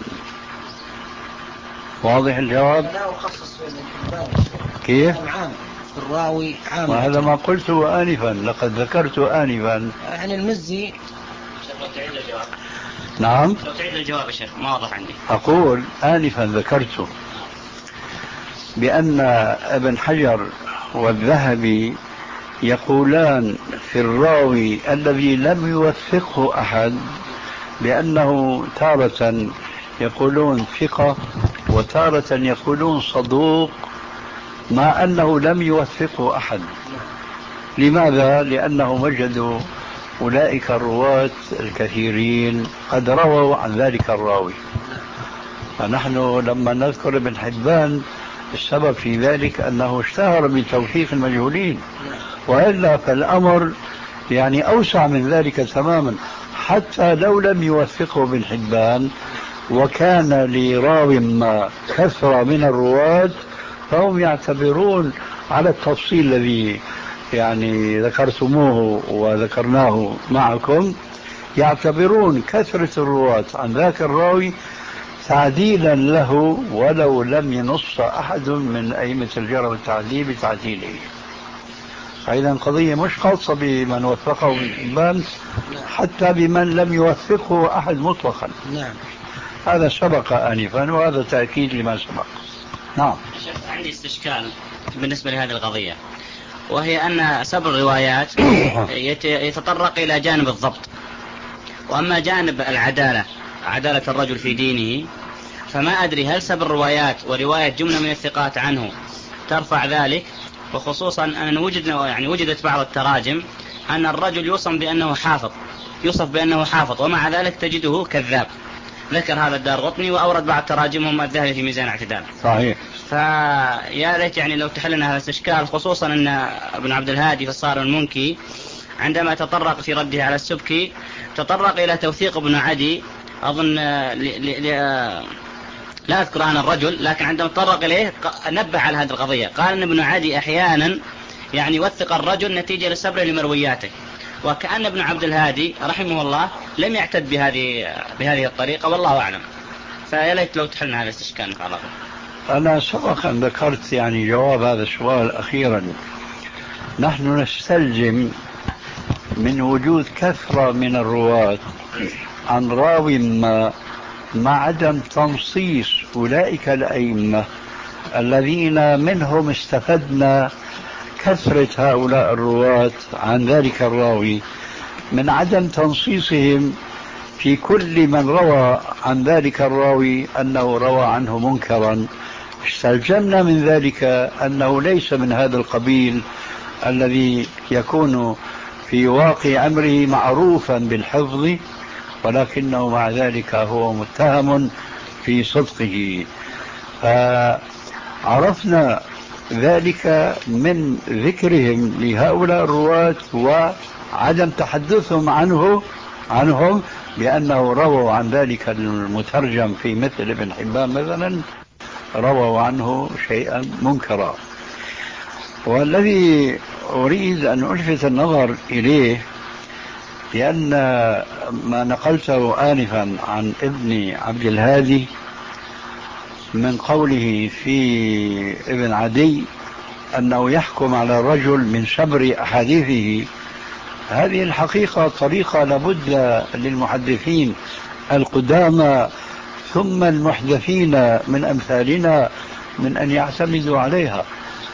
واضح الجواب؟ لا أخصص ابن حبان. كيف؟ عام الراوي عام. وهذا ما قلته آنفا، لقد ذكرت آنفا. يعني المزي. لو تعيد الجواب. نعم. لو تعيد الجواب يا شيخ ما واضح عندي. أقول آنفا ذكرت بأن ابن حجر والذهبي يقولان في الراوي الذي لم يوثقه أحد بأنه تارة يقولون ثقة وتارة يقولون صدوق، مع أنه لم يوثقه أحد. لماذا؟ لأنه وجدوا أولئك الرواة الكثيرين قد رووا عن ذلك الراوي. فنحن لما نذكر ابن حبان السبب في ذلك أنه اشتهر بتوثيق المجهولين، وإلا فالأمر يعني أوسع من ذلك تماما. حتى لو لم يوثقه ابن حبان وكان لراو ما كثرة من الرواة، فهم يعتبرون على التفصيل الذي يعني ذكرتموه وذكرناه معكم، يعتبرون كثرة الرواة عن ذاك الراوي تعديلا له ولو لم ينص أحد من أئمة الجرح والتعديل بتعديله. فإذا قضية مش خاصة بمن وثقه ابن حبان، حتى بمن لم يوثقه أحد مطلقا. نعم. هذا سبق آنفا وهذا تأكيد لما سبق. نعم. عندي استشكال بالنسبة لهذه القضية، وهي أن سبر الروايات يتطرق إلى جانب الضبط، وأما جانب العدالة، عدالة الرجل في دينه، فما أدري هل سبر الروايات ورواية جملة من الثقات عنه ترفع ذلك، وخصوصا أن وجدنا يعني وجدت بعض التراجم أن الرجل يوصف بأنه حافظ يوصف بأنه حافظ ومع ذلك تجده كذاب. ذكر هذا الدارقطني وأورد بعض تراجمهم الذهبي في ميزان الاعتدال. صحيح. فيا ريت يعني لو تحلنا هذا الاستشكال، خصوصا أن ابن عبد الهادي في الصارم المنكي عندما تطرق في رده على السبكي تطرق إلى توثيق ابن عدي، أظن ل... ل... ل... لا أذكر عن الرجل، لكن عندما تطرق إليه نبه على هذه القضية، قال أن ابن عدي أحيانا يعني يوثق الرجل نتيجة لصبره لمروياته، وكأن ابن عبد الهادي رحمه الله لم يعتد بهذه بهذه الطريقة، والله أعلم. فيا ليت لو تحلنا هذا الاستشكال. أنا سبقا ذكرت يعني جواب هذا السؤال أخيرا. نحن نستلزم من وجود كثرة من الرواة عن راوي ما مع عدم تنصيص أولئك الأئمة الذين منهم استفدنا كثرة هؤلاء الرواة عن ذلك الراوي، من عدم تنصيصهم في كل من روى عن ذلك الراوي أنه روى عنه منكرا، استلزمنا من ذلك أنه ليس من هذا القبيل الذي يكون في واقع أمره معروفا بالحفظ، ولكنه مع ذلك هو متهم في صدقه. فعرفنا ذلك من ذكرهم لهؤلاء الرواة وعدم تحدثهم عنه عنهم بأنه رووا عن ذلك المترجم في مثل ابن حبان مثلا، رووا عنه شيئا منكرا. والذي أريد أن ألفت النظر إليه، لأن ما نقلته آنفا عن ابن عبد الهادي من قوله في ابن عدي أنه يحكم على الرجل من شبر أحاديثه، هذه الحقيقة طريقة لابد للمحدثين القدامى ثم المحدثين من أمثالنا من أن يعتمدوا عليها.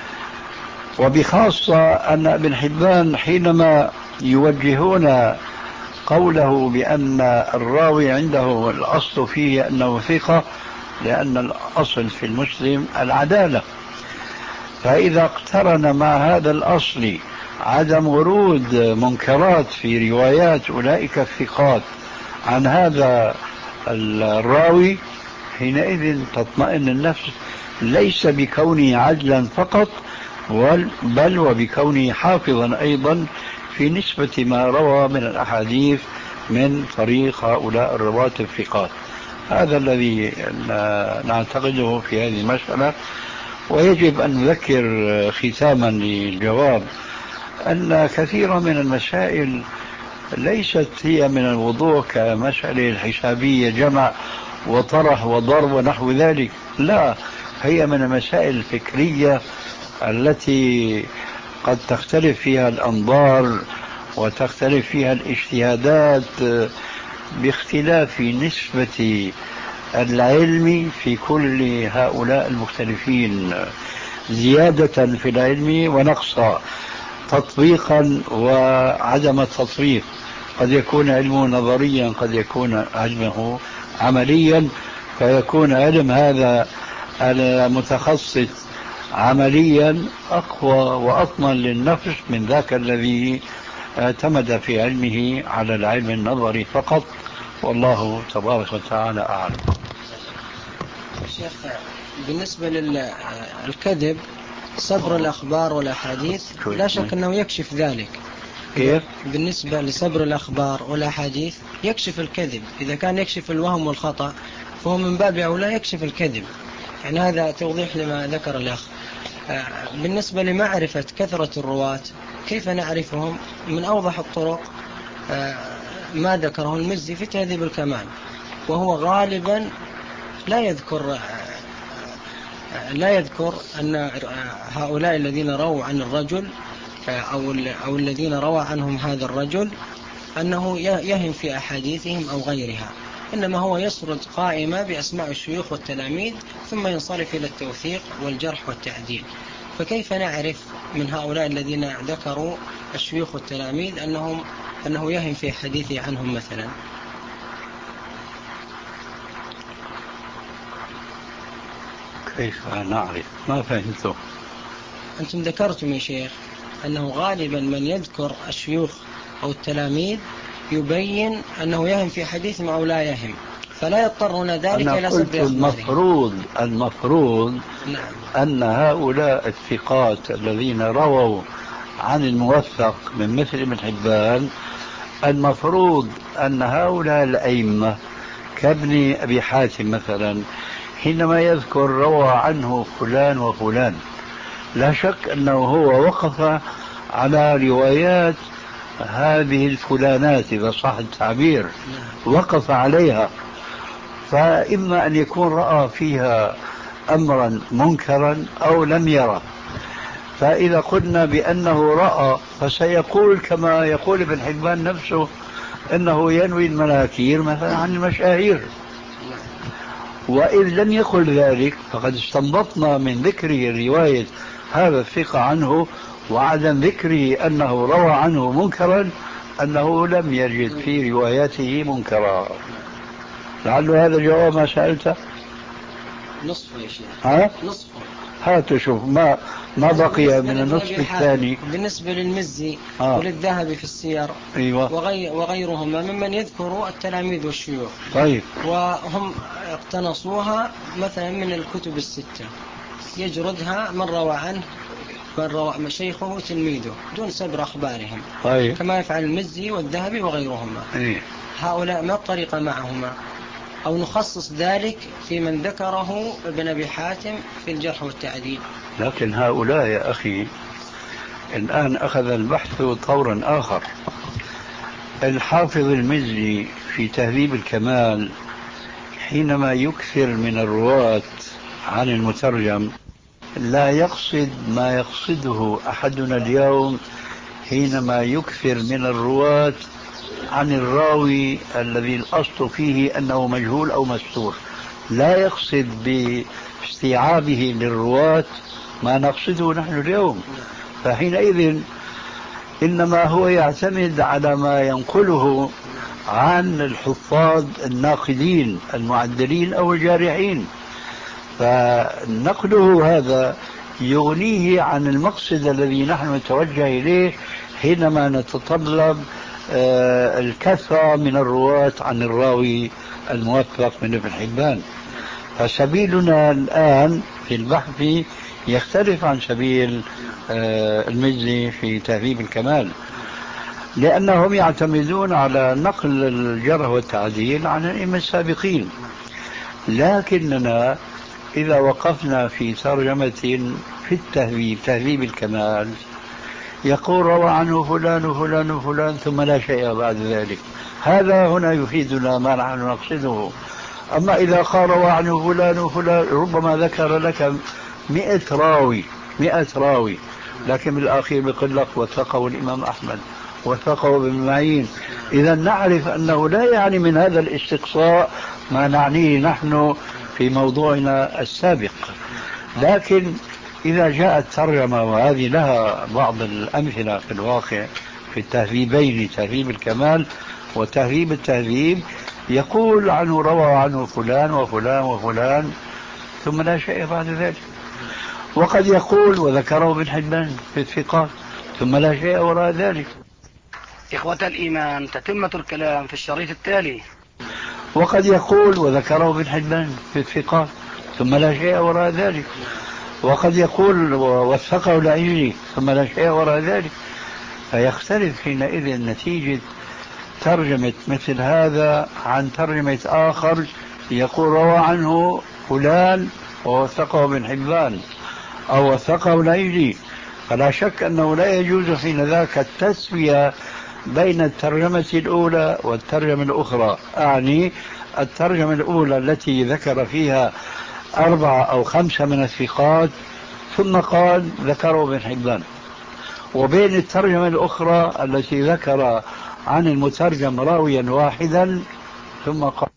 وبخاصة أن ابن حبان حينما يوجهون قوله بأن الراوي عنده الأصل فيه أنه ثقة، لأن الأصل في المسلم العدالة، فإذا اقترن مع هذا الأصل عدم ورود منكرات في روايات أولئك الثقات عن هذا الراوي، حينئذ تطمئن النفس ليس بكونه عدلا فقط، بل وبكونه حافظا أيضا في نسبة ما روى من الأحاديث من طريق هؤلاء الرواة الثقات. هذا الذي نعتقده في هذه المسألة. ويجب أن نذكر ختاما للجواب أن كثيرا من المسائل ليست هي من الوضوح كمسألة الحسابية جمع وطرح وضرب ونحو ذلك، لا، هي من المسائل الفكرية التي قد تختلف فيها الأنظار وتختلف فيها الاجتهادات باختلاف نسبة العلم في كل هؤلاء المختلفين، زيادة في العلم ونقصا، تطبيقا وعدم التطبيق. قد يكون علمه نظريا، قد يكون علمه عمليا، فيكون علم هذا المتخصص عمليا أقوى وأطمن للنفس من ذاك الذي اعتمد في علمه على العلم النظري فقط، والله تبارك وتعالى أعلم. شيخ، بالنسبة للكذب صبر الأخبار والأحاديث لا شك أنه يكشف ذلك. كيف؟ بالنسبة لصبر الأخبار والأحاديث يكشف الكذب، إذا كان يكشف الوهم والخطأ فهو من باب أولى يكشف الكذب. يعني هذا توضيح لما ذكر الأخ. بالنسبة لمعرفة كثرة الرواة كيف نعرفهم؟ من أوضح الطرق ما ذكره المزي في تهذيب الكمال، وهو غالبا لا يذكر لا يذكر أن هؤلاء الذين رووا عن الرجل أو أو الذين روى عنهم هذا الرجل أنه يهم في أحاديثهم أو غيرها، إنما هو يسرد قائمة بأسماء الشيوخ والتلاميذ ثم ينصرف إلى التوثيق والجرح والتعديل. فكيف نعرف من هؤلاء الذين ذكروا الشيوخ والتلاميذ أنهم أنه يهم في حديثه عنهم مثلا؟ كيف نعرف؟ ما فهمته. أنتم ذكرتم يا شيخ أنه غالبا من يذكر الشيوخ أو التلاميذ يبين أنه يهم في حديث أو لا يهم، فلا يضطرون ذلك إلى سرد أخباره. المفروض المفروض نعم. أن هؤلاء الثقات الذين رووا عن الموثق من مثل ابن حبان، المفروض أن هؤلاء الأئمة كابن أبي حاتم مثلا حينما يذكر روى عنه فلان وفلان، لا شك أنه هو وقف على روايات هذه الفلانات إذا صح التعبير، وقف عليها، فإما أن يكون رأى فيها أمرا منكرا أو لم يرى. فإذا قلنا بأنه رأى فسيقول كما يقول ابن حبان نفسه أنه ينوي المناكير مثلا عن المشاهير، وإن لم يقل ذلك فقد استنبطنا من ذكره رواية هذا الثقة عنه وعدم ذكره أنه روى عنه منكرا أنه لم يجد في رواياته منكرا. لعل هذا الجواب ما سألته. نصفه يا شيخ. ها؟ نصفه. هات شوف ما ما بقي من النصف الثاني. بالنسبة للمزي آه. وللذهبي في السير أيوة. وغي وغيرهما ممن يذكروا التلاميذ والشيوخ. طيب. وهم اقتنصوها مثلا من الكتب الستة، يجردها من روى عنه من روى شيخه وتلميذه دون سبر أخبارهم. طيب. كما يفعل المزي والذهبي وغيرهما. أيه. هؤلاء ما الطريقة معهما؟ أو نخصص ذلك في من ذكره ابن أبي حاتم في الجرح والتعديل. لكن هؤلاء يا أخي الآن أخذ البحث طورا آخر. الحافظ المزي في تهذيب الكمال حينما يكثر من الرواة عن المترجم لا يقصد ما يقصده أحدنا اليوم حينما يكثر من الرواة عن الراوي الذي الأصل فيه أنه مجهول أو مستور. لا يقصد باستيعابه للرواة ما نقصده نحن اليوم، فحينئذ إنما هو يعتمد على ما ينقله عن الحفاظ الناقدين المعدلين أو الجارحين، فنقله هذا يغنيه عن المقصد الذي نحن نتوجه إليه حينما نتطلب الكثرة من الرواة عن الراوي الموثق من ابن حبان. فسبيلنا الآن في البحث يختلف عن سبيل المزي في تهذيب الكمال، لأنهم يعتمدون على نقل الجرح والتعديل عن الأئمة السابقين. لكننا إذا وقفنا في ترجمة في التهذيب تهذيب الكمال يقول روى عنه فلان وفلان وفلان ثم لا شيء بعد ذلك، هذا هنا يفيدنا ما نحن نقصده. أما إذا قال روى عنه فلان وفلان ربما ذكر لك مئة راوي مئة راوي لكن بالأخير بيقول لك وثقه الإمام أحمد وثقه ابن معين. إذا نعرف أنه لا يعني من هذا الاستقصاء ما نعنيه نحن في موضوعنا السابق. لكن إذا جاءت ترجمة وهذه لها بعض الأمثلة في الواقع في التهذيبين تهذيب الكمال وتهذيب التهذيب يقول عنه روى عنه فلان وفلان وفلان ثم لا شيء بعد ذلك، وقد يقول وذكره ابن حبان في الثقات ثم لا شيء وراء ذلك. إخوة الإيمان، تتمة الكلام في الشريط التالي. وقد يقول وذكره ابن حبان في الثقات ثم لا شيء وراء ذلك، وقد يقول وثقه العيني ثم لا شيء وراء ذلك، فيختلف حينئذ نتيجة ترجمة مثل هذا عن ترجمة آخر يقول روى عنه فلان ووثقه ابن حبان أو وثقه العيني. فلا شك أنه لا يجوز حين ذاك التسوية بين الترجمة الأولى والترجمة الأخرى، أعني الترجمة الأولى التي ذكر فيها أربعة أو خمسة من الثقات ثم قال ذكره ابن حبان، وبين الترجمة الأخرى التي ذكر عن المترجم راويا واحدا ثم قال